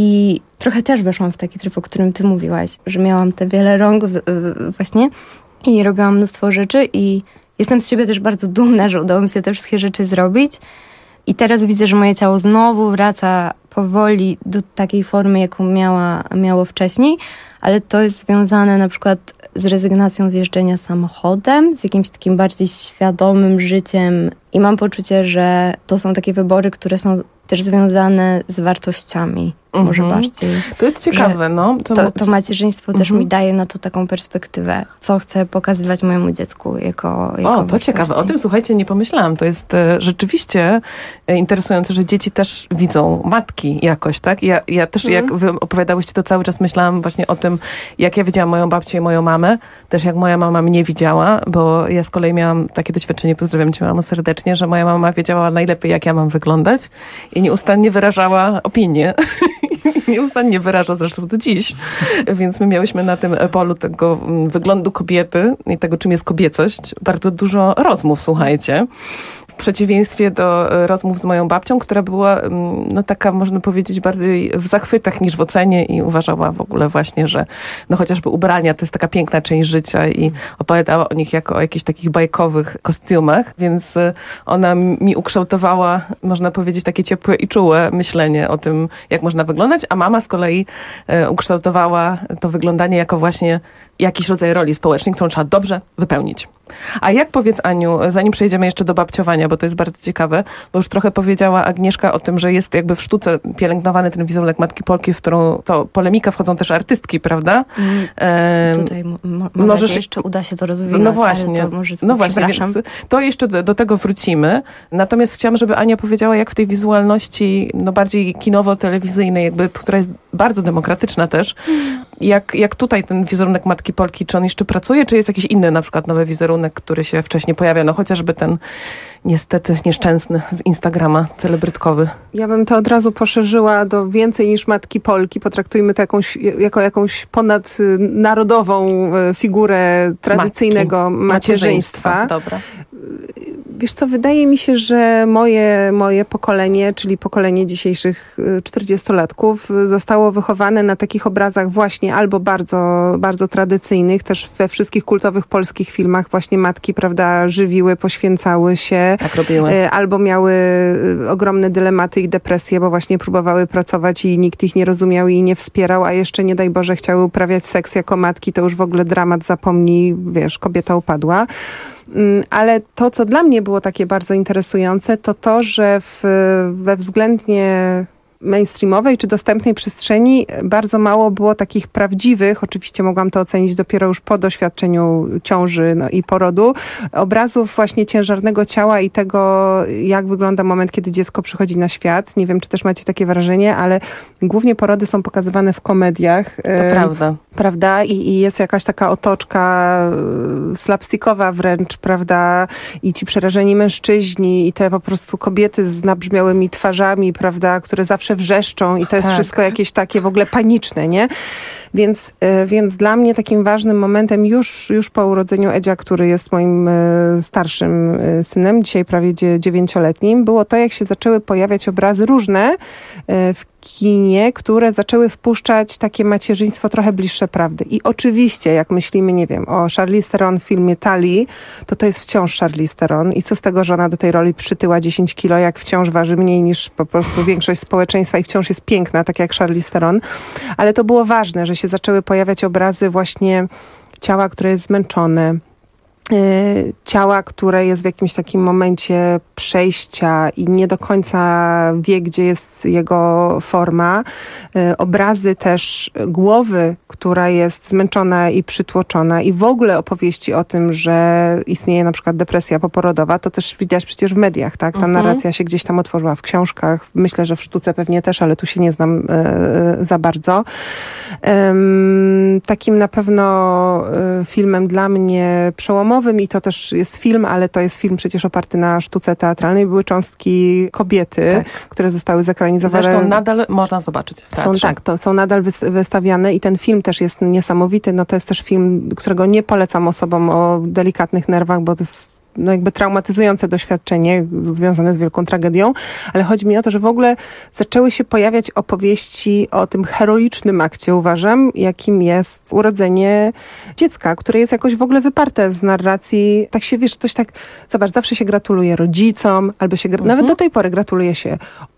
I trochę też weszłam w taki tryb, o którym ty mówiłaś, że miałam te wiele rąk w, w, właśnie i robiłam mnóstwo rzeczy i jestem z siebie też bardzo dumna, że udało mi się te wszystkie rzeczy zrobić. I teraz widzę, że moje ciało znowu wraca powoli do takiej formy, jaką miała, miało wcześniej, ale to jest związane na przykład z rezygnacją z jeżdżenia samochodem, z jakimś takim bardziej świadomym życiem i mam poczucie, że to są takie wybory, które są też związane z wartościami. Mhm. Może bardziej. To jest ciekawe, no. To, to, to macierzyństwo Mhm. też mi daje na to taką perspektywę, co chcę pokazywać mojemu dziecku jako, jako O, to wartości. ciekawe. O tym, słuchajcie, nie pomyślałam. To jest e, rzeczywiście e, interesujące, że dzieci też widzą matki jakoś, tak? Ja, ja też, Mhm. jak wy opowiadałyście, to cały czas myślałam właśnie o tym, jak ja widziałam moją babcię i moją mamę. Też jak moja mama mnie widziała, bo ja z kolei miałam takie doświadczenie, pozdrawiam cię, mamo, serdecznie, że moja mama wiedziała najlepiej, jak ja mam wyglądać i nieustannie wyrażała opinię. Nieustannie wyraża zresztą do dziś. Więc my miałyśmy na tym polu tego wyglądu kobiety i tego, czym jest kobiecość, bardzo dużo rozmów, słuchajcie. W przeciwieństwie do rozmów z moją babcią, która była, no taka, można powiedzieć, bardziej w zachwytach niż w ocenie i uważała w ogóle właśnie, że no chociażby ubrania to jest taka piękna część życia i opowiadała o nich jako o jakichś takich bajkowych kostiumach, więc ona mi ukształtowała, można powiedzieć, takie ciepłe i czułe myślenie o tym, jak można wyglądać, a mama z kolei e, ukształtowała to wyglądanie jako właśnie jakiś rodzaj roli społecznej, którą trzeba dobrze wypełnić. A jak, powiedz, Aniu, zanim przejdziemy jeszcze do babciowania, bo to jest bardzo ciekawe, bo już trochę powiedziała Agnieszka o tym, że jest jakby w sztuce pielęgnowany ten wizerunek Matki Polki, w którą to polemikę wchodzą też artystki, prawda? Mm, e, tutaj mo- mo- może możesz jeszcze uda się to rozwinąć, no właśnie, ale to może no właśnie, więc to jeszcze do, do tego wrócimy. Natomiast chciałam, żeby Ania powiedziała, jak w tej wizualności, no bardziej kinowo-telewizyjnej, jakby, która jest bardzo demokratyczna też, jak, jak tutaj ten wizerunek Matki Polki, czy on jeszcze pracuje, czy jest jakiś inny na przykład nowy wizerunek, który się wcześniej pojawia, no chociażby ten niestety nieszczęsny z Instagrama, celebrytkowy. Ja bym to od razu poszerzyła do więcej niż Matki Polki. Potraktujmy to jakąś, jako jakąś ponadnarodową figurę tradycyjnego Matki. macierzyństwa. macierzyństwa. Dobra. Wiesz co, wydaje mi się, że moje, moje pokolenie, czyli pokolenie dzisiejszych czterdziestolatków, zostało wychowane na takich obrazach właśnie albo bardzo, bardzo tradycyjnych, też we wszystkich kultowych polskich filmach właśnie matki, prawda, żywiły, poświęcały się. Tak robiły. Albo miały ogromne dylematy i depresje, bo właśnie próbowały pracować i nikt ich nie rozumiał i nie wspierał, a jeszcze nie daj Boże chciały uprawiać seks jako matki, to już w ogóle dramat, zapomnij, wiesz, kobieta upadła. Ale to, co dla mnie było takie bardzo interesujące, to to, że w, we względnie mainstreamowej czy dostępnej przestrzeni bardzo mało było takich prawdziwych, oczywiście mogłam to ocenić dopiero już po doświadczeniu ciąży no, i porodu, obrazów właśnie ciężarnego ciała i tego, jak wygląda moment, kiedy dziecko przychodzi na świat. Nie wiem, czy też macie takie wrażenie, ale głównie porody są pokazywane w komediach. To e, prawda. Prawda? I, I jest jakaś taka otoczka slapstickowa wręcz, prawda? I ci przerażeni mężczyźni i te po prostu kobiety z nabrzmiałymi twarzami, prawda? Które zawsze wrzeszczą i to jest tak. wszystko jakieś takie w ogóle paniczne, nie? Więc, więc dla mnie takim ważnym momentem już, już po urodzeniu Edzia, który jest moim starszym synem, dzisiaj prawie dziewięcioletnim, było to, jak się zaczęły pojawiać obrazy różne w kinie, które zaczęły wpuszczać takie macierzyństwo trochę bliższe prawdy. I oczywiście, jak myślimy, nie wiem, o Charlize Theron w filmie Tali, to to jest wciąż Charlize Theron. I co z tego, że ona do tej roli przytyła dziesięć kilo, jak wciąż waży mniej niż po prostu większość społeczeństwa i wciąż jest piękna, tak jak Charlize Theron. Ale to było ważne, że się zaczęły pojawiać obrazy właśnie ciała, które jest zmęczone, ciała, które jest w jakimś takim momencie przejścia i nie do końca wie, gdzie jest jego forma. Obrazy też głowy, która jest zmęczona i przytłoczona i w ogóle opowieści o tym, że istnieje na przykład depresja poporodowa, to też widać przecież w mediach, tak? Ta mhm. narracja się gdzieś tam otworzyła w książkach, myślę, że w sztuce pewnie też, ale tu się nie znam e, za bardzo. Um, takim na pewno filmem dla mnie przełomowym filmowym i to też jest film, ale to jest film przecież oparty na sztuce teatralnej. Były cząstki kobiety, tak. które zostały zekranizowane. Zresztą nadal można zobaczyć w są, tak, to są nadal wystawiane i ten film też jest niesamowity. No to jest też film, którego nie polecam osobom o delikatnych nerwach, bo to jest no jakby traumatyzujące doświadczenie związane z wielką tragedią, ale chodzi mi o to, że w ogóle zaczęły się pojawiać opowieści o tym heroicznym akcie, uważam, jakim jest urodzenie dziecka, które jest jakoś w ogóle wyparte z narracji. Tak się, wiesz, ktoś tak, zobacz, zawsze się gratuluje rodzicom, albo się, mhm. nawet do tej pory gratuluje się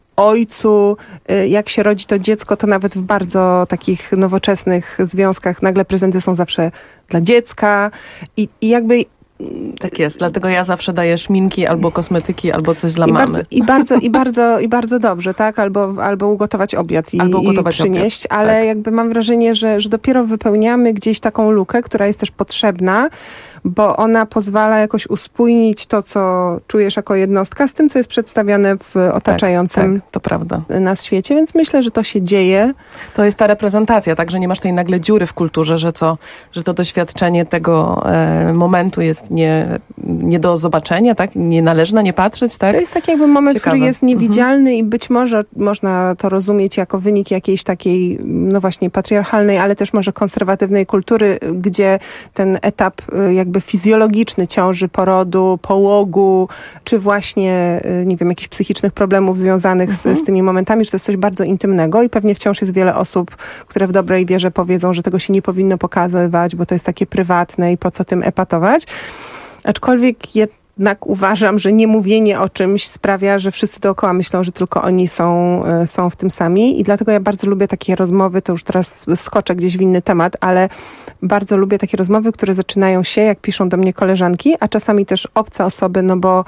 ojcu, jak się rodzi to dziecko, to nawet w bardzo takich nowoczesnych związkach nagle prezenty są zawsze dla dziecka i, i jakby tak jest, dlatego ja zawsze daję szminki albo kosmetyki, albo coś dla I mamy. Bardzo, I bardzo, i bardzo, i bardzo dobrze, tak? Albo, albo ugotować obiad i, albo ugotować i przynieść, obiad. ale tak. jakby mam wrażenie, że, że dopiero wypełniamy gdzieś taką lukę, która jest też potrzebna, bo ona pozwala jakoś uspójnić to, co czujesz jako jednostka z tym, co jest przedstawiane w otaczającym tak, tak, to prawda. nas świecie, więc myślę, że to się dzieje. To jest ta reprezentacja, tak, że nie masz tej nagle dziury w kulturze, że co, że to doświadczenie tego e, momentu jest nie, nie do zobaczenia, tak, nie należy na nie patrzeć, tak. To jest taki jakby moment, Ciekawe. który jest niewidzialny mhm. i być może można to rozumieć jako wynik jakiejś takiej, no właśnie patriarchalnej, ale też może konserwatywnej kultury, gdzie ten etap jakby jakby fizjologiczny ciąży, porodu, połogu, czy właśnie, nie wiem, jakichś psychicznych problemów związanych mhm. z, z tymi momentami, że to jest coś bardzo intymnego i pewnie wciąż jest wiele osób, które w dobrej wierze powiedzą, że tego się nie powinno pokazywać, bo to jest takie prywatne i po co tym epatować. Aczkolwiek jednak uważam, że niemówienie o czymś sprawia, że wszyscy dookoła myślą, że tylko oni są, są w tym sami i dlatego ja bardzo lubię takie rozmowy, to już teraz skoczę gdzieś w inny temat, ale bardzo lubię takie rozmowy, które zaczynają się, jak piszą do mnie koleżanki, a czasami też obce osoby, no bo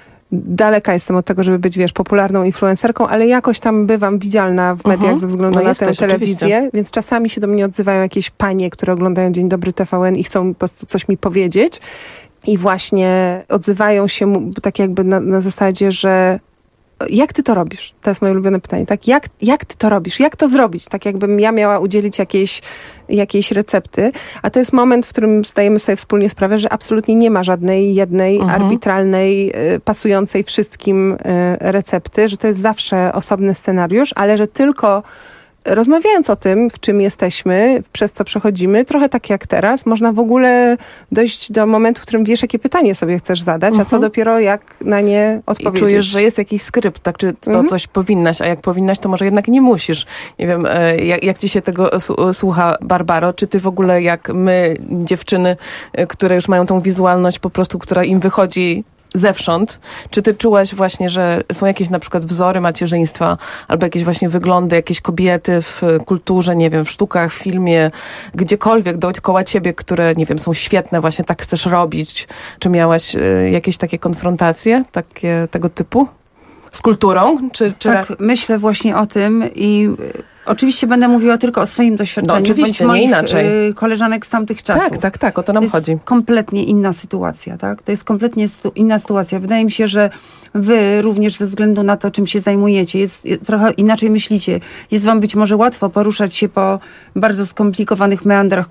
daleka jestem od tego, żeby być, wiesz, popularną influencerką, ale jakoś tam bywam widzialna w mediach uh-huh. ze względu no na jesteś, tę telewizję, oczywiście. Więc czasami się do mnie odzywają jakieś panie, które oglądają Dzień Dobry T V N i chcą po prostu coś mi powiedzieć. I właśnie odzywają się tak jakby na, na zasadzie, że jak ty to robisz? To jest moje ulubione pytanie, tak? Jak, jak ty to robisz? Jak to zrobić? Tak jakbym ja miała udzielić jakiejś, jakiejś recepty. A to jest moment, w którym zdajemy sobie wspólnie sprawę, że absolutnie nie ma żadnej jednej, mhm. arbitralnej, pasującej wszystkim recepty, że to jest zawsze osobny scenariusz, ale że tylko rozmawiając o tym, w czym jesteśmy, przez co przechodzimy, trochę tak jak teraz, można w ogóle dojść do momentu, w którym wiesz, jakie pytanie sobie chcesz zadać, uh-huh. a co dopiero jak na nie odpowiedzieć. I czujesz, że jest jakiś skrypt, tak? Czy to uh-huh. coś powinnaś, a jak powinnaś, to może jednak nie musisz. Nie wiem, jak, jak ci się tego słucha, Barbaro, czy ty w ogóle jak my, dziewczyny, które już mają tą wizualność po prostu, która im wychodzi zewsząd. Czy ty czułaś właśnie, że są jakieś na przykład wzory macierzyństwa albo jakieś właśnie wyglądy, jakieś kobiety w kulturze, nie wiem, w sztukach, w filmie, gdziekolwiek dookoła ciebie, które, nie wiem, są świetne, właśnie tak chcesz robić? Czy miałaś y, jakieś takie konfrontacje, takie tego typu? Z kulturą? Czy, czy... Tak, myślę właśnie o tym i oczywiście będę mówiła tylko o swoim doświadczeniu, no, oczywiście, bądź moich nie inaczej. koleżanek z tamtych czasów. Tak, tak, tak, o to nam to chodzi. To jest kompletnie inna sytuacja, tak? To jest kompletnie inna sytuacja. Wydaje mi się, że wy również ze względu na to, czym się zajmujecie, jest, trochę inaczej myślicie. Jest wam być może łatwo poruszać się po bardzo skomplikowanych meandrach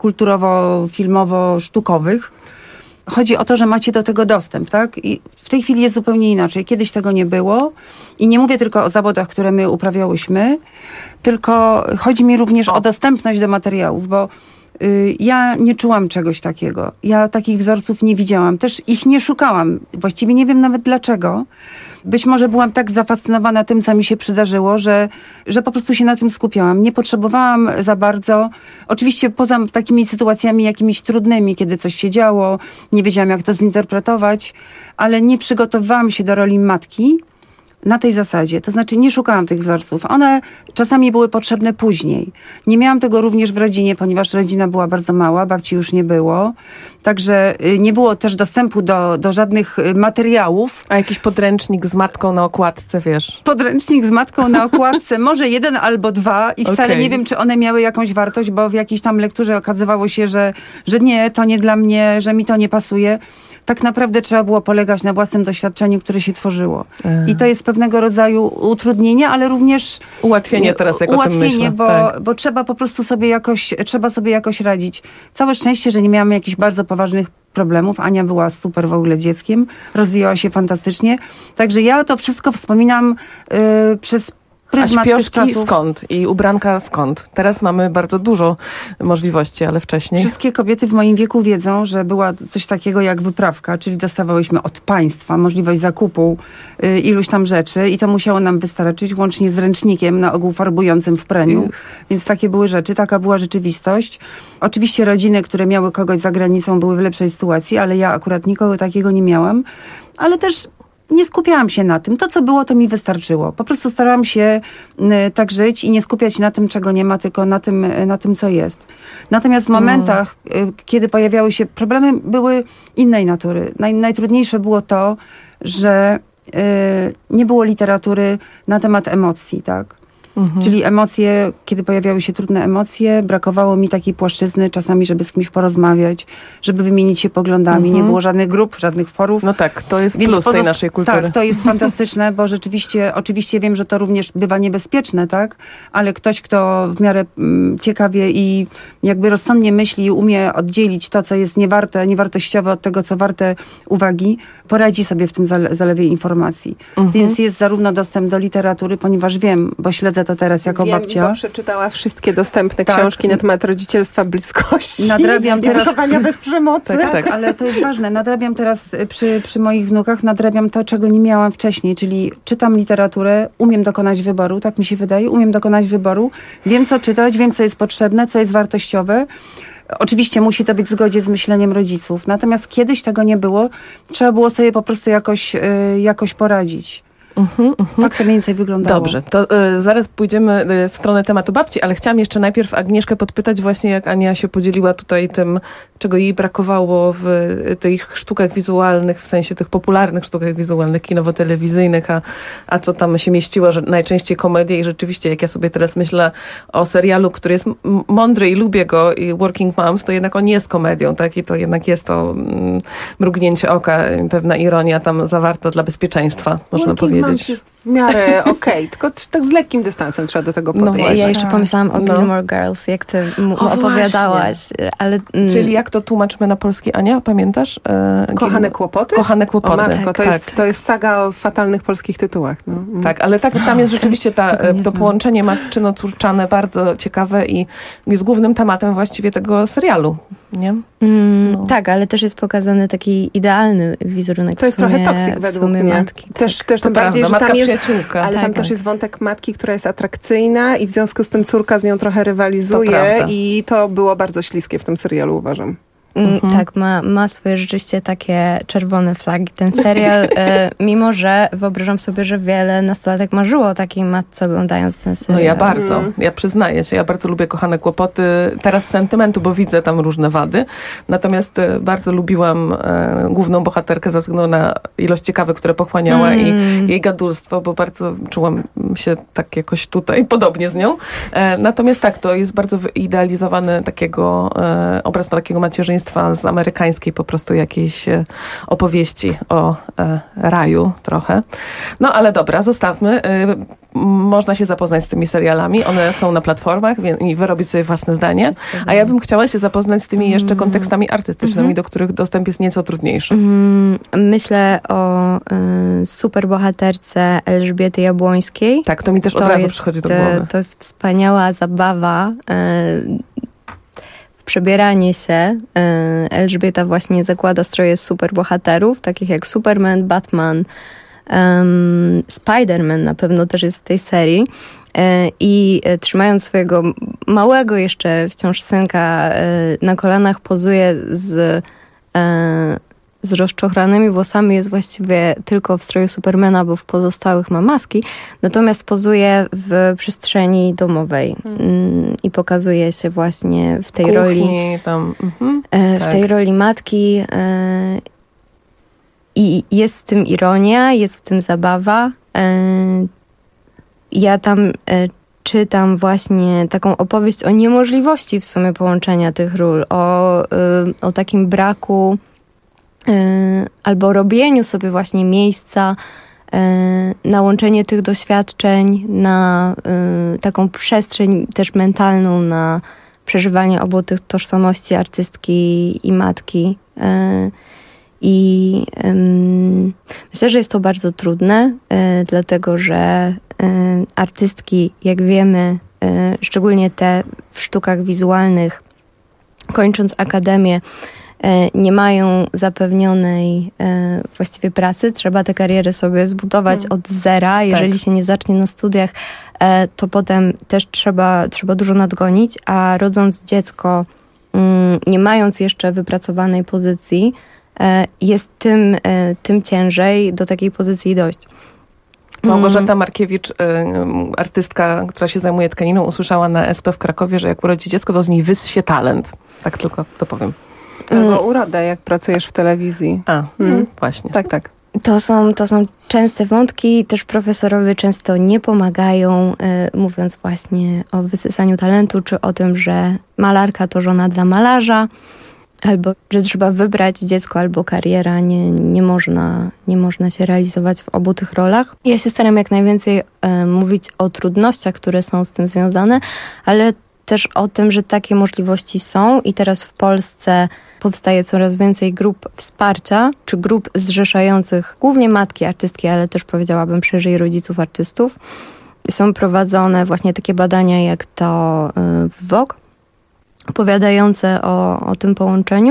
kulturowo-filmowo-sztukowych. Chodzi o to, że macie do tego dostęp, tak? I w tej chwili jest zupełnie inaczej. Kiedyś tego nie było. I nie mówię tylko o zawodach, które my uprawiałyśmy, tylko chodzi mi również o, o dostępność do materiałów, bo y, ja nie czułam czegoś takiego. Ja takich wzorców nie widziałam. Też ich nie szukałam. Właściwie nie wiem nawet dlaczego. Być może byłam tak zafascynowana tym, co mi się przydarzyło, że, że po prostu się na tym skupiałam. Nie potrzebowałam za bardzo, oczywiście poza takimi sytuacjami jakimiś trudnymi, kiedy coś się działo, nie wiedziałam, jak to zinterpretować, ale nie przygotowywałam się do roli matki na tej zasadzie. To znaczy nie szukałam tych wzorców. One czasami były potrzebne później. Nie miałam tego również w rodzinie, ponieważ rodzina była bardzo mała, babci już nie było. Także nie było też dostępu do, do żadnych materiałów. A jakiś podręcznik z matką na okładce, wiesz? Podręcznik z matką na okładce, może jeden albo dwa i wcale okay. nie wiem, czy one miały jakąś wartość, bo w jakiejś tam lekturze okazywało się, że, że nie, to nie dla mnie, że mi to nie pasuje. Tak naprawdę trzeba było polegać na własnym doświadczeniu, które się tworzyło. I to jest pewnego rodzaju utrudnienie, ale również ułatwienie teraz, jak ułatwienie, o tym myślę. Bo, tak. bo trzeba po prostu sobie jakoś, trzeba sobie jakoś radzić. Całe szczęście, że nie miałam jakichś bardzo poważnych problemów. Ania była super w ogóle dzieckiem, rozwijała się fantastycznie. Także ja to wszystko wspominam yy, przez pryzmat A śpioszki tych czasów. skąd? I ubranka skąd? Teraz mamy bardzo dużo możliwości, ale wcześniej... Wszystkie kobiety w moim wieku wiedzą, że była coś takiego jak wyprawka, czyli dostawałyśmy od państwa możliwość zakupu y, iluś tam rzeczy i to musiało nam wystarczyć, łącznie z ręcznikiem, na ogół farbującym w preniu. Mm. Więc takie były rzeczy, taka była rzeczywistość. Oczywiście rodziny, które miały kogoś za granicą, były w lepszej sytuacji, ale ja akurat nikogo takiego nie miałam. Ale też nie skupiałam się na tym. To, co było, to mi wystarczyło. Po prostu starałam się y, tak żyć i nie skupiać się na tym, czego nie ma, tylko na tym, y, na tym co jest. Natomiast w momentach, y, kiedy pojawiały się problemy, były innej natury. Naj, najtrudniejsze było to, że y, nie było literatury na temat emocji, tak? Mhm. Czyli emocje, kiedy pojawiały się trudne emocje, brakowało mi takiej płaszczyzny czasami, żeby z kimś porozmawiać, żeby wymienić się poglądami. Mhm. Nie było żadnych grup, żadnych forów. No tak, to jest Więc plus pozost- tej naszej kultury. Tak, to jest fantastyczne, bo rzeczywiście, oczywiście wiem, że to również bywa niebezpieczne, tak? Ale ktoś, kto w miarę mm, ciekawie i jakby rozsądnie myśli i umie oddzielić to, co jest niewarte, niewartościowe od tego, co warte uwagi, poradzi sobie w tym zale- zalewie informacji. Mhm. Więc jest zarówno dostęp do literatury, ponieważ wiem, bo śledzę to teraz jako Wiem, babcia. Bo przeczytała wszystkie dostępne tak. książki na temat rodzicielstwa, bliskości nadrabiam i teraz... wychowania bez przemocy. Tak, tak, ale to jest ważne. Nadrabiam teraz przy, przy moich wnukach, nadrabiam to, czego nie miałam wcześniej, czyli czytam literaturę, umiem dokonać wyboru, tak mi się wydaje, umiem dokonać wyboru, wiem co czytać, wiem co jest potrzebne, co jest wartościowe. Oczywiście musi to być w zgodzie z myśleniem rodziców. Natomiast kiedyś tego nie było, trzeba było sobie po prostu jakoś, yy, jakoś poradzić. Uh-huh, uh-huh. Tak to mniej więcej wyglądało. Dobrze, to y, zaraz pójdziemy y, w stronę tematu babci, ale chciałam jeszcze najpierw Agnieszkę podpytać właśnie, jak Ania się podzieliła tutaj tym, czego jej brakowało w y, tych sztukach wizualnych, w sensie tych popularnych sztukach wizualnych, kinowo-telewizyjnych, a, a co tam się mieściło, że najczęściej komedie i rzeczywiście, jak ja sobie teraz myślę o serialu, który jest m- mądry i lubię go, i Working Moms, to jednak on jest komedią, tak? I to jednak jest to mm, mrugnięcie oka, pewna ironia tam zawarta dla bezpieczeństwa, można Working powiedzieć. Moms jest w miarę okej, okay, tylko tak z lekkim dystansem trzeba do tego podejść. No ja jeszcze pomyślałam o Gilmore no. Girls, jak ty m- o, opowiadałaś. Ale, mm. Czyli jak to tłumaczmy na polski, Ania, pamiętasz? E, Kochane kłopoty? Kochane kłopoty. O matko, tak, to, tak. Jest, to jest saga o fatalnych polskich tytułach. No. Mm. Tak, ale tak, tam jest rzeczywiście ta, to połączenie matczyno-córczane bardzo ciekawe i jest głównym tematem właściwie tego serialu, nie? Mm, no. Tak, ale też jest pokazany taki idealny wizerunek. To jest sumie, trochę toksyk według mnie. Matki. Też, tak. też tym bardziej, że tam jest, ale tak, tam tak. też jest wątek matki, która jest atrakcyjna i w związku z tym córka z nią trochę rywalizuje to i to było bardzo śliskie w tym serialu, uważam. Mhm. Tak, ma, ma swoje rzeczywiście takie czerwone flagi ten serial, e, mimo że wyobrażam sobie, że wiele nastolatek marzyło o takiej matce oglądając ten serial. No ja bardzo, mm. ja przyznaję się, ja bardzo lubię Kochane kłopoty, teraz z sentymentu, bo widzę tam różne wady, natomiast e, bardzo lubiłam e, główną bohaterkę ze względu na ilość ciekawych, które pochłaniała mm. i jej gadulstwo, bo bardzo czułam się tak jakoś tutaj podobnie z nią. E, natomiast tak, to jest bardzo wyidealizowany takiego e, obraz takiego macierzyństwa z amerykańskiej po prostu jakiejś opowieści o e, raju trochę. No ale dobra, zostawmy. E, można się zapoznać z tymi serialami. One są na platformach wie, i wyrobić sobie własne zdanie. A ja bym chciała się zapoznać z tymi jeszcze kontekstami artystycznymi, mm-hmm. do których dostęp jest nieco trudniejszy. Mm, myślę o y, superbohaterce Elżbiety Jabłońskiej. Tak, to mi też to od razu jest, przychodzi do głowy. To jest wspaniała zabawa. Y, Przebieranie się. Elżbieta właśnie zakłada stroje superbohaterów, takich jak Superman, Batman, um, Spider-Man na pewno też jest w tej serii. I trzymając swojego małego jeszcze wciąż synka na kolanach, pozuje z, z rozczochranymi włosami, jest właściwie tylko w stroju Supermana, bo w pozostałych ma maski. Natomiast pozuje w przestrzeni domowej hmm. i pokazuje się właśnie w tej Kuchni, roli tam. Mhm. w tak. tej roli matki. I jest w tym ironia, jest w tym zabawa. Ja tam czytam właśnie taką opowieść o niemożliwości w sumie połączenia tych ról, o, o takim braku albo robieniu sobie właśnie miejsca na łączenie tych doświadczeń, na taką przestrzeń też mentalną, na przeżywanie obu tych tożsamości artystki i matki. I um, myślę, że jest to bardzo trudne, y, dlatego że y, artystki, jak wiemy, y, szczególnie te w sztukach wizualnych, kończąc akademię, y, nie mają zapewnionej y, właściwie pracy. Trzeba tę karierę sobie zbudować hmm. od zera. Jeżeli tak. się nie zacznie na studiach, y, to potem też trzeba, trzeba dużo nadgonić, a rodząc dziecko, y, nie mając jeszcze wypracowanej pozycji, jest tym, tym ciężej do takiej pozycji dojść. Małgorzata Markiewicz, artystka, która się zajmuje tkaniną, usłyszała na S P w Krakowie, że jak urodzi dziecko, to z niej wyssie talent. Tak tylko to powiem. Albo uroda, jak pracujesz w telewizji. A, hmm. właśnie. Tak, tak. To są, to są częste wątki. Też profesorowie często nie pomagają, mówiąc właśnie o wysysaniu talentu, czy o tym, że malarka to żona dla malarza. Albo, że trzeba wybrać dziecko albo kariera, nie, nie, można, nie można się realizować w obu tych rolach. Ja się staram jak najwięcej e, mówić o trudnościach, które są z tym związane, ale też o tym, że takie możliwości są i teraz w Polsce powstaje coraz więcej grup wsparcia, czy grup zrzeszających głównie matki artystki, ale też powiedziałabym szerzej rodziców artystów. Są prowadzone właśnie takie badania jak to e, w Vogue, opowiadające o, o tym połączeniu,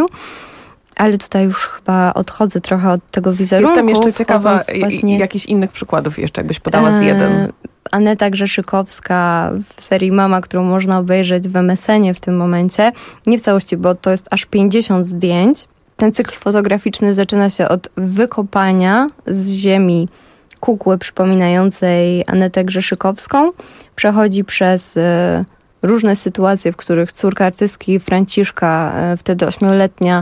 ale tutaj już chyba odchodzę trochę od tego wizerunku. Jestem jeszcze ciekawa właśnie jakichś innych przykładów jeszcze, jakbyś podała z jeden. Aneta Grzeszykowska w serii Mama, którą można obejrzeć w em es enie w tym momencie. Nie w całości, bo to jest aż pięćdziesiąt zdjęć. Ten cykl fotograficzny zaczyna się od wykopania z ziemi kukły przypominającej Anetę Grzeszykowską. Przechodzi przez różne sytuacje, w których córka artystki Franciszka, wtedy ośmioletnia,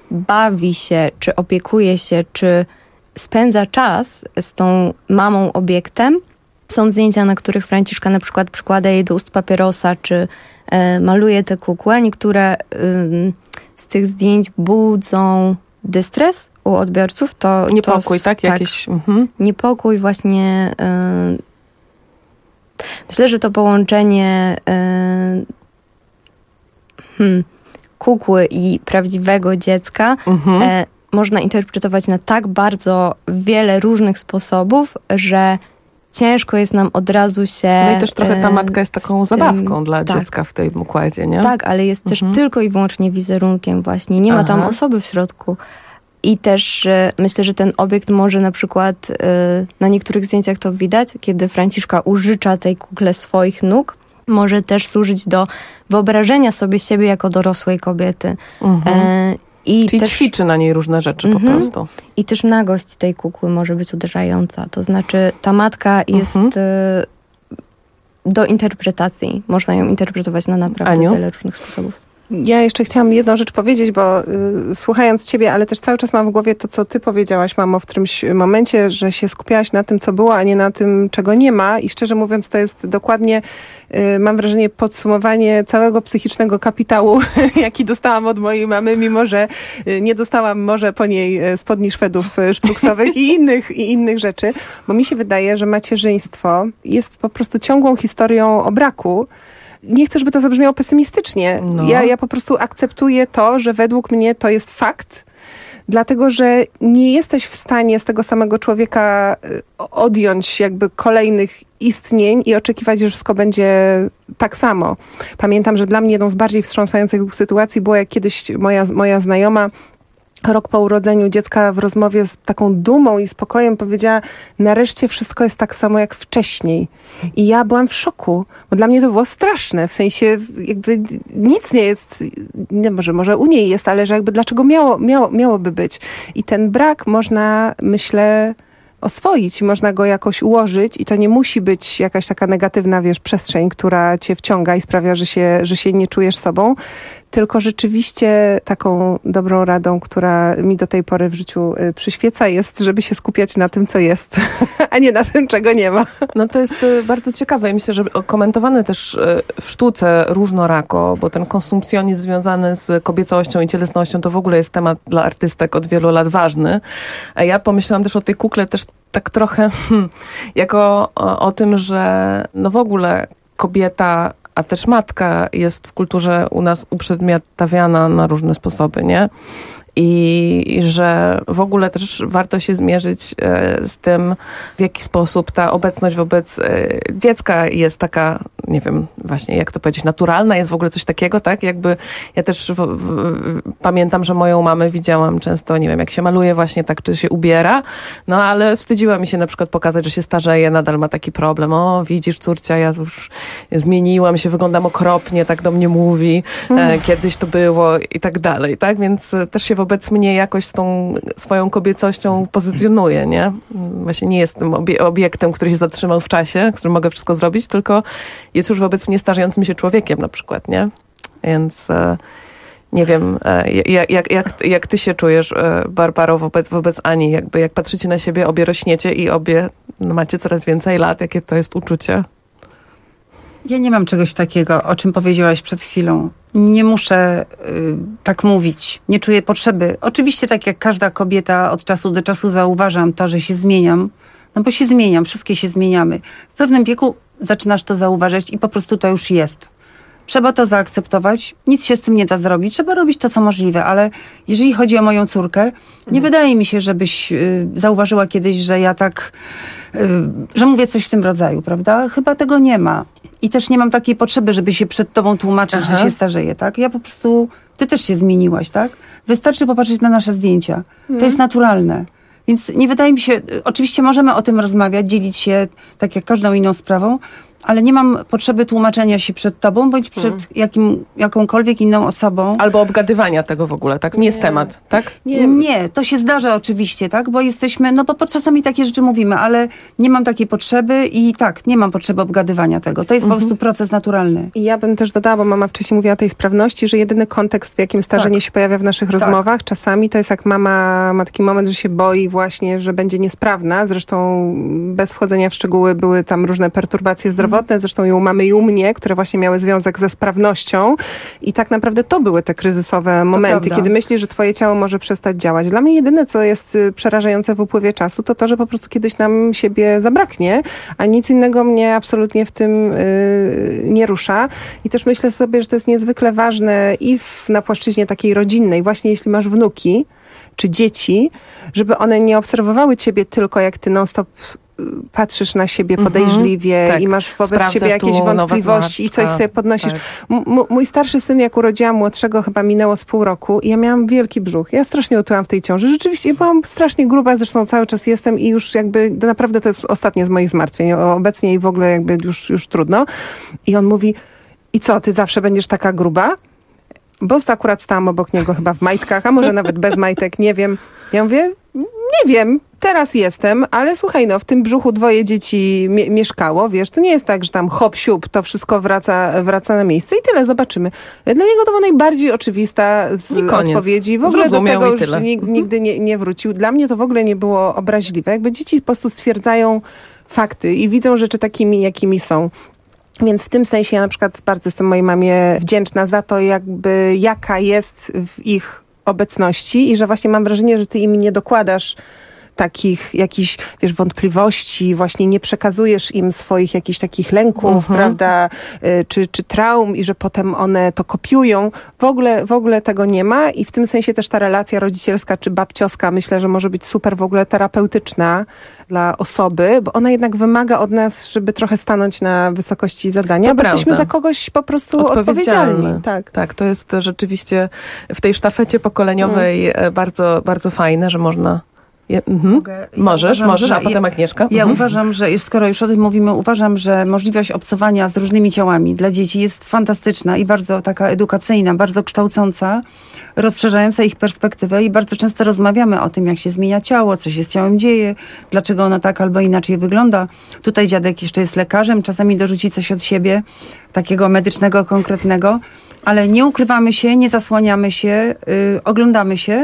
bawi się, czy opiekuje się, czy spędza czas z tą mamą obiektem. Są zdjęcia, na których Franciszka na przykład przykłada jej do ust papierosa, czy e, maluje tę kukłę. Niektóre y, z tych zdjęć budzą dystres u odbiorców. To, niepokój, to, tak? tak Jakiś, mhm. Niepokój właśnie... Y, Myślę, że to połączenie y, hmm, kukły i prawdziwego dziecka mhm. y, można interpretować na tak bardzo wiele różnych sposobów, że ciężko jest nam od razu się... No i też trochę ta matka jest taką zabawką tym, dla tak. dziecka w tym układzie, nie? Tak, ale jest mhm. też tylko i wyłącznie wizerunkiem właśnie. Nie ma Aha. tam osoby w środku. I też y, myślę, że ten obiekt może na przykład y, na niektórych zdjęciach to widać, kiedy Franciszka użycza tej kukle swoich nóg, może też służyć do wyobrażenia sobie siebie jako dorosłej kobiety. Mhm. Y, i Czyli też, ćwiczy na niej różne rzeczy mhm. po prostu. I też nagość tej kukły może być uderzająca. To znaczy ta matka jest mhm. y, do interpretacji. Można ją interpretować na naprawdę Aniu? wiele różnych sposobów. Ja jeszcze chciałam jedną rzecz powiedzieć, bo y, słuchając ciebie, ale też cały czas mam w głowie to, co ty powiedziałaś, mamo, w którymś momencie, że się skupiałaś na tym, co było, a nie na tym, czego nie ma. I szczerze mówiąc, to jest dokładnie, y, mam wrażenie, podsumowanie całego psychicznego kapitału, jaki dostałam od mojej mamy, mimo że y, nie dostałam może po niej spodni szwedów sztruksowych i innych, i innych rzeczy. Bo mi się wydaje, że macierzyństwo jest po prostu ciągłą historią o braku. Nie chcę, żeby to zabrzmiało pesymistycznie. No. Ja, ja po prostu akceptuję to, że według mnie to jest fakt, dlatego że nie jesteś w stanie z tego samego człowieka odjąć jakby kolejnych istnień i oczekiwać, że wszystko będzie tak samo. Pamiętam, że dla mnie jedną z bardziej wstrząsających sytuacji było, jak kiedyś moja, moja znajoma rok po urodzeniu dziecka w rozmowie z taką dumą i spokojem powiedziała, nareszcie wszystko jest tak samo jak wcześniej. I ja byłam w szoku, bo dla mnie to było straszne, w sensie jakby nic nie jest, nie, może, może u niej jest, ale że jakby dlaczego miało, miało, miałoby być. I ten brak można, myślę, oswoić, można go jakoś ułożyć i to nie musi być jakaś taka negatywna, wiesz, przestrzeń, która cię wciąga i sprawia, że się, że się nie czujesz sobą, tylko rzeczywiście taką dobrą radą, która mi do tej pory w życiu y, przyświeca, jest, żeby się skupiać na tym, co jest, a nie na tym, czego nie ma. No to jest y, bardzo ciekawe i myślę, że komentowane też y, w sztuce różnorako, bo ten konsumpcjonizm związany z kobiecością i cielesnością to w ogóle jest temat dla artystek od wielu lat ważny. A ja pomyślałam też o tej kukle też tak trochę hmm, jako o, o tym, że no w ogóle kobieta a też matka jest w kulturze u nas uprzedmiotawiana na różne sposoby, nie? I, I że w ogóle też warto się zmierzyć e, z tym, w jaki sposób ta obecność wobec e, dziecka jest taka, nie wiem właśnie jak to powiedzieć, naturalna, jest w ogóle coś takiego, tak? Jakby ja też w, w, pamiętam, że moją mamę widziałam często, nie wiem, jak się maluje właśnie tak, czy się ubiera, no ale wstydziła mi się na przykład pokazać, że się starzeje, nadal ma taki problem. O, widzisz córcia, ja już zmieniłam się, wyglądam okropnie, tak do mnie mówi, e, kiedyś to było i tak dalej, tak? Więc też się wobec mnie jakoś z tą swoją kobiecością pozycjonuje, nie? Właśnie nie jestem obie- obiektem, który się zatrzymał w czasie, z którym mogę wszystko zrobić, tylko jest już wobec mnie starzejącym się człowiekiem na przykład, nie? Więc e, nie wiem, e, jak, jak, jak, jak ty się czujesz, e, Barbaro, wobec, wobec Ani? Jakby jak patrzycie na siebie, obie rośniecie i obie no, macie coraz więcej lat, jakie to jest uczucie? Ja nie mam czegoś takiego, o czym powiedziałaś przed chwilą. Nie muszę y, tak mówić. Nie czuję potrzeby. Oczywiście tak jak każda kobieta od czasu do czasu zauważam to, że się zmieniam. No bo się zmieniam, wszystkie się zmieniamy. W pewnym wieku zaczynasz to zauważać i po prostu to już jest. Trzeba to zaakceptować. Nic się z tym nie da zrobić. Trzeba robić to, co możliwe. Ale jeżeli chodzi o moją córkę, nie wydaje mi się, żebyś y, zauważyła kiedyś, że ja tak, y, że mówię coś w tym rodzaju, prawda? Chyba tego nie ma. I też nie mam takiej potrzeby, żeby się przed tobą tłumaczyć, Aha. że się starzeję, tak? Ja po prostu, ty też się zmieniłaś, tak? Wystarczy popatrzeć na nasze zdjęcia. Mm. To jest naturalne. Więc nie wydaje mi się, oczywiście możemy o tym rozmawiać, dzielić się tak jak każdą inną sprawą, ale nie mam potrzeby tłumaczenia się przed tobą, bądź przed hmm. jakim, jakąkolwiek inną osobą. Albo obgadywania tego w ogóle, tak? Nie jest temat, tak? Nie, nie, to się zdarza oczywiście, tak? Bo jesteśmy, no bo czasami takie rzeczy mówimy, ale nie mam takiej potrzeby i tak, nie mam potrzeby obgadywania tego. To jest mhm. po prostu proces naturalny. I ja bym też dodała, bo mama wcześniej mówiła o tej sprawności, że jedyny kontekst, w jakim starzenie tak. się pojawia w naszych tak. rozmowach, czasami to jest jak mama ma taki moment, że się boi właśnie, że będzie niesprawna. Zresztą bez wchodzenia w szczegóły były tam różne perturbacje zdrowotne. Zresztą i u mamy i u mnie, które właśnie miały związek ze sprawnością i tak naprawdę to były te kryzysowe momenty, kiedy myślisz, że twoje ciało może przestać działać. Dla mnie jedyne, co jest przerażające w upływie czasu, to to, że po prostu kiedyś nam siebie zabraknie, a nic innego mnie absolutnie w tym yy, nie rusza. I też myślę sobie, że to jest niezwykle ważne i w, na płaszczyźnie takiej rodzinnej, właśnie jeśli masz wnuki czy dzieci, żeby one nie obserwowały ciebie tylko jak ty non-stop patrzysz na siebie podejrzliwie mm-hmm, tak. i masz wobec Sprawdzasz siebie jakieś wątpliwości i coś sobie podnosisz. Tak. M- mój starszy syn, jak urodziłam młodszego, chyba minęło z pół roku i ja miałam wielki brzuch. Ja strasznie utyłam w tej ciąży. Rzeczywiście byłam strasznie gruba, zresztą cały czas jestem i już jakby naprawdę to jest ostatnie z moich zmartwień. Obecnie i w ogóle jakby już, już trudno. I on mówi, i co, ty zawsze będziesz taka gruba? Bo akurat stałam obok niego chyba w majtkach, a może nawet bez majtek, nie wiem. Ja mówię, nie wiem, teraz jestem, ale słuchaj, no w tym brzuchu dwoje dzieci mie- mieszkało, wiesz, to nie jest tak, że tam hop, siup, to wszystko wraca, wraca na miejsce i tyle, zobaczymy. Dla niego to była najbardziej oczywista z odpowiedzi. W ogóle Zrozumiał do tego już nigdy, nigdy nie, nie wrócił. Dla mnie to w ogóle nie było obraźliwe. Jakby dzieci po prostu stwierdzają fakty i widzą rzeczy takimi, jakimi są. Więc w tym sensie ja na przykład bardzo jestem mojej mamie wdzięczna za to, jakby jaka jest w ich obecności i że właśnie mam wrażenie, że ty im nie dokładasz takich jakichś, wiesz, wątpliwości, właśnie nie przekazujesz im swoich jakichś takich lęków, uh-huh. prawda, y, czy, czy traum i że potem one to kopiują. W ogóle, w ogóle tego nie ma i w tym sensie też ta relacja rodzicielska czy babciowska myślę, że może być super w ogóle terapeutyczna dla osoby, bo ona jednak wymaga od nas, żeby trochę stanąć na wysokości zadania, to bo prawda. Jesteśmy za kogoś po prostu odpowiedzialni. Tak. tak, to jest rzeczywiście w tej sztafecie pokoleniowej hmm. bardzo, bardzo fajne, że można... Ja, mhm. Mogę, ja możesz, uważam, możesz, a potem Agnieszka. Ja mhm. uważam, że skoro już o tym mówimy, uważam, że możliwość obcowania z różnymi ciałami dla dzieci jest fantastyczna i bardzo taka edukacyjna, bardzo kształcąca, rozszerzająca ich perspektywę i bardzo często rozmawiamy o tym, jak się zmienia ciało, co się z ciałem dzieje, dlaczego ono tak albo inaczej wygląda. Tutaj dziadek jeszcze jest lekarzem, czasami dorzuci coś od siebie, takiego medycznego, konkretnego, ale nie ukrywamy się, nie zasłaniamy się, yy, oglądamy się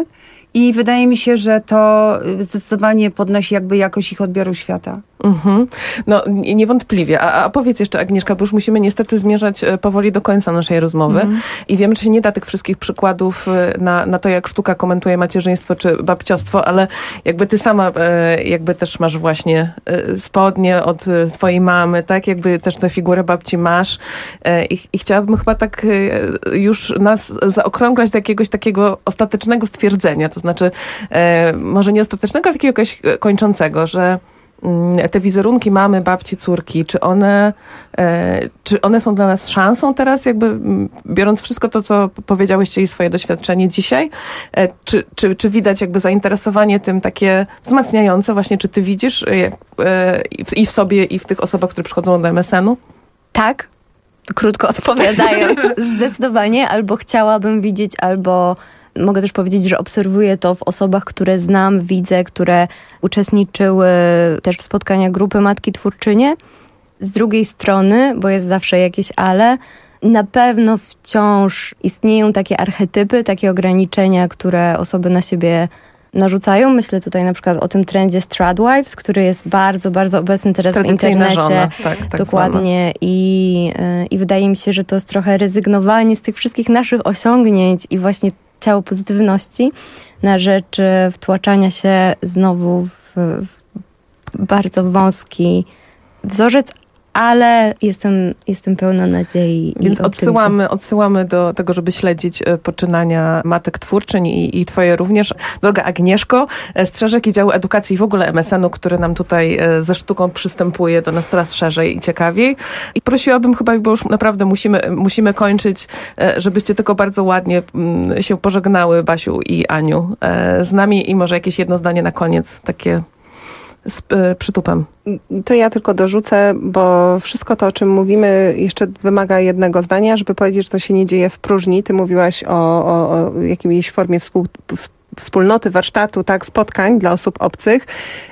I wydaje mi się, że to zdecydowanie podnosi jakby jakość ich odbioru świata. Mhm. No niewątpliwie. A, a powiedz jeszcze, Agnieszka, bo już musimy niestety zmierzać powoli do końca naszej rozmowy mhm. i wiem, że się nie da tych wszystkich przykładów na, na to, jak sztuka komentuje macierzyństwo czy babciostwo, ale jakby ty sama jakby też masz właśnie spodnie od twojej mamy, tak? Jakby też tę figurę babci masz i, i chciałabym chyba tak już nas zaokrąglać do jakiegoś takiego ostatecznego stwierdzenia, to znaczy może nie ostatecznego, ale takiego jakoś kończącego, że te wizerunki mamy, babci, córki, czy one, e, czy one są dla nas szansą teraz, jakby biorąc wszystko to, co powiedziałyście i swoje doświadczenie dzisiaj, e, czy, czy, czy widać jakby zainteresowanie tym takie wzmacniające właśnie, czy ty widzisz e, e, i w sobie, i w tych osobach, które przychodzą do em es enu? Tak, krótko odpowiadając, zdecydowanie, albo chciałabym widzieć, albo mogę też powiedzieć, że obserwuję to w osobach, które znam, widzę, które uczestniczyły też w spotkaniach grupy Matki Twórczynie. Z drugiej strony, bo jest zawsze jakieś ale, na pewno wciąż istnieją takie archetypy, takie ograniczenia, które osoby na siebie narzucają. Myślę tutaj na przykład o tym trendzie Stradwives, który jest bardzo, bardzo obecny teraz w internecie. Żona. Tak, tak dokładnie. I, I wydaje mi się, że to jest trochę rezygnowanie z tych wszystkich naszych osiągnięć i właśnie ciało pozytywności na rzecz wtłaczania się znowu w, w bardzo wąski wzorzec, ale jestem, jestem pełna nadziei. Więc i odsyłamy, odsyłamy do tego, żeby śledzić poczynania matek twórczyń i, i twoje również. Droga Agnieszko, Strzeżek i Działu Edukacji i w ogóle em es enu, który nam tutaj ze sztuką przystępuje do nas coraz szerzej i ciekawiej. I prosiłabym chyba, bo już naprawdę musimy, musimy kończyć, żebyście tylko bardzo ładnie się pożegnały, Basiu i Aniu, z nami i może jakieś jedno zdanie na koniec, takie z przytupem. To ja tylko dorzucę, bo wszystko to, o czym mówimy, jeszcze wymaga jednego zdania, żeby powiedzieć, że to się nie dzieje w próżni. Ty mówiłaś o, o, o jakiejś formie współ, wspólnoty, warsztatu, tak, spotkań dla osób obcych.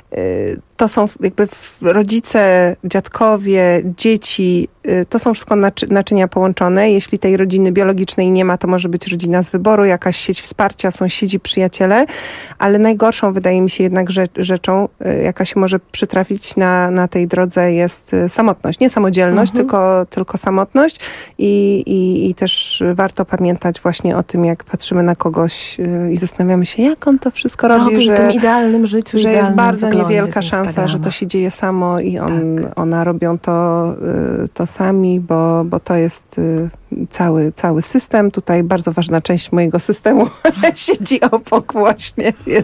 To są jakby rodzice, dziadkowie, dzieci, to są wszystko naczynia połączone. Jeśli tej rodziny biologicznej nie ma, to może być rodzina z wyboru, jakaś sieć wsparcia, sąsiedzi, przyjaciele, ale najgorszą wydaje mi się jednak rzeczą, jaka się może przytrafić na, na tej drodze, jest samotność. Nie samodzielność, mhm. tylko, tylko samotność i, i, i też warto pamiętać właśnie o tym, jak patrzymy na kogoś i zastanawiamy się, jak on to wszystko robi, no, że, w tym idealnym życiu, że jest bardzo niewielka szansa, szansa, że to się dzieje samo i on, tak. ona robią to, to sami, bo, bo to jest cały, cały system. Tutaj bardzo ważna część mojego systemu siedzi obok właśnie, więc...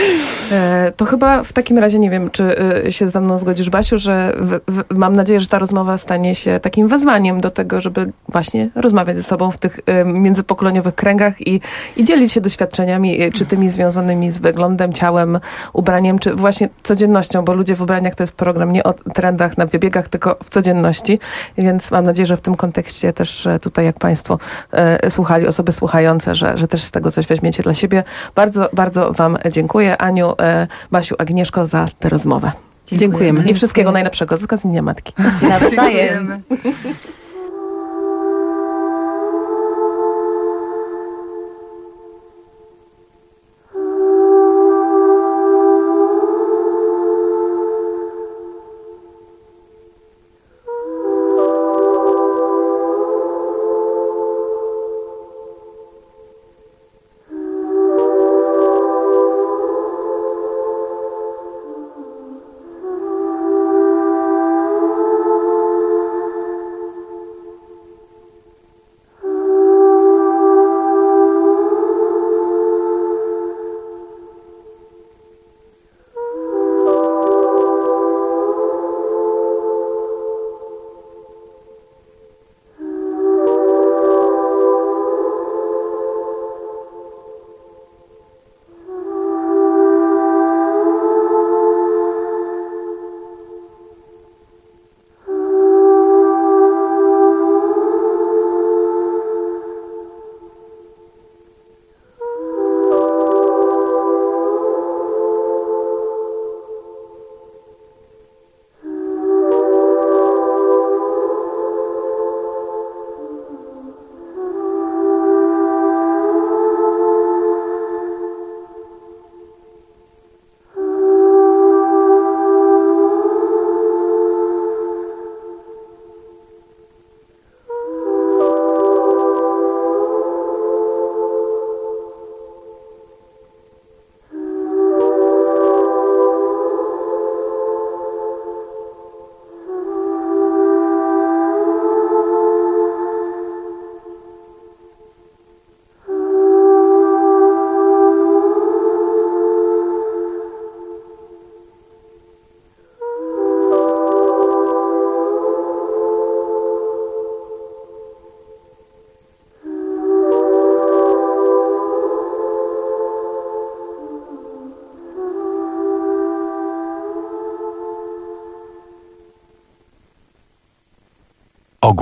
E, to chyba w takim razie, nie wiem, czy y, się ze mną zgodzisz, Basiu, że w, w, mam nadzieję, że ta rozmowa stanie się takim wezwaniem do tego, żeby właśnie rozmawiać ze sobą w tych y, międzypokoleniowych kręgach i, i dzielić się doświadczeniami, y, czy tymi związanymi z wyglądem, ciałem, ubraniem, czy właśnie codziennością, bo Ludzie w ubraniach to jest program nie o trendach na wybiegach, tylko w codzienności, więc mam nadzieję, że w tym kontekście też tutaj, jak Państwo y, słuchali, osoby słuchające, że, że też z tego coś weźmiecie dla siebie. Bardzo, bardzo Wam dziękuję. Aniu, y, Basiu, Agnieszko, za tę rozmowę. Dziękujemy. Dziękujemy. I wszystkiego najlepszego z okazji Dnia Matki. Nawzajem.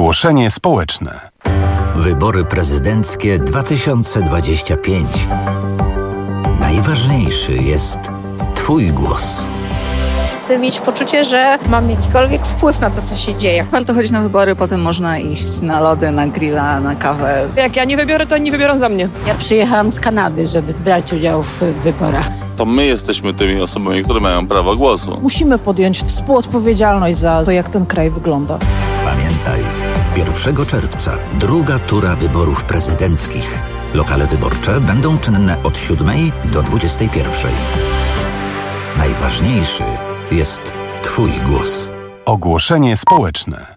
Ogłoszenie społeczne. Wybory prezydenckie dwa tysiące dwudziesty piąty. Najważniejszy jest Twój głos. Chcę mieć poczucie, że mam jakikolwiek wpływ na to, co się dzieje. Warto chodzić na wybory, potem można iść na lody, na grilla, na kawę. Jak ja nie wybiorę, to oni nie wybiorą za mnie. Ja przyjechałam z Kanady, żeby brać udział w wyborach. To my jesteśmy tymi osobami, które mają prawo głosu. Musimy podjąć współodpowiedzialność za to, jak ten kraj wygląda. Pamiętaj, pierwszego czerwca druga tura wyborów prezydenckich. Lokale wyborcze będą czynne od siódmej do dwudziestej pierwszej. Najważniejszy jest Twój głos. Ogłoszenie społeczne.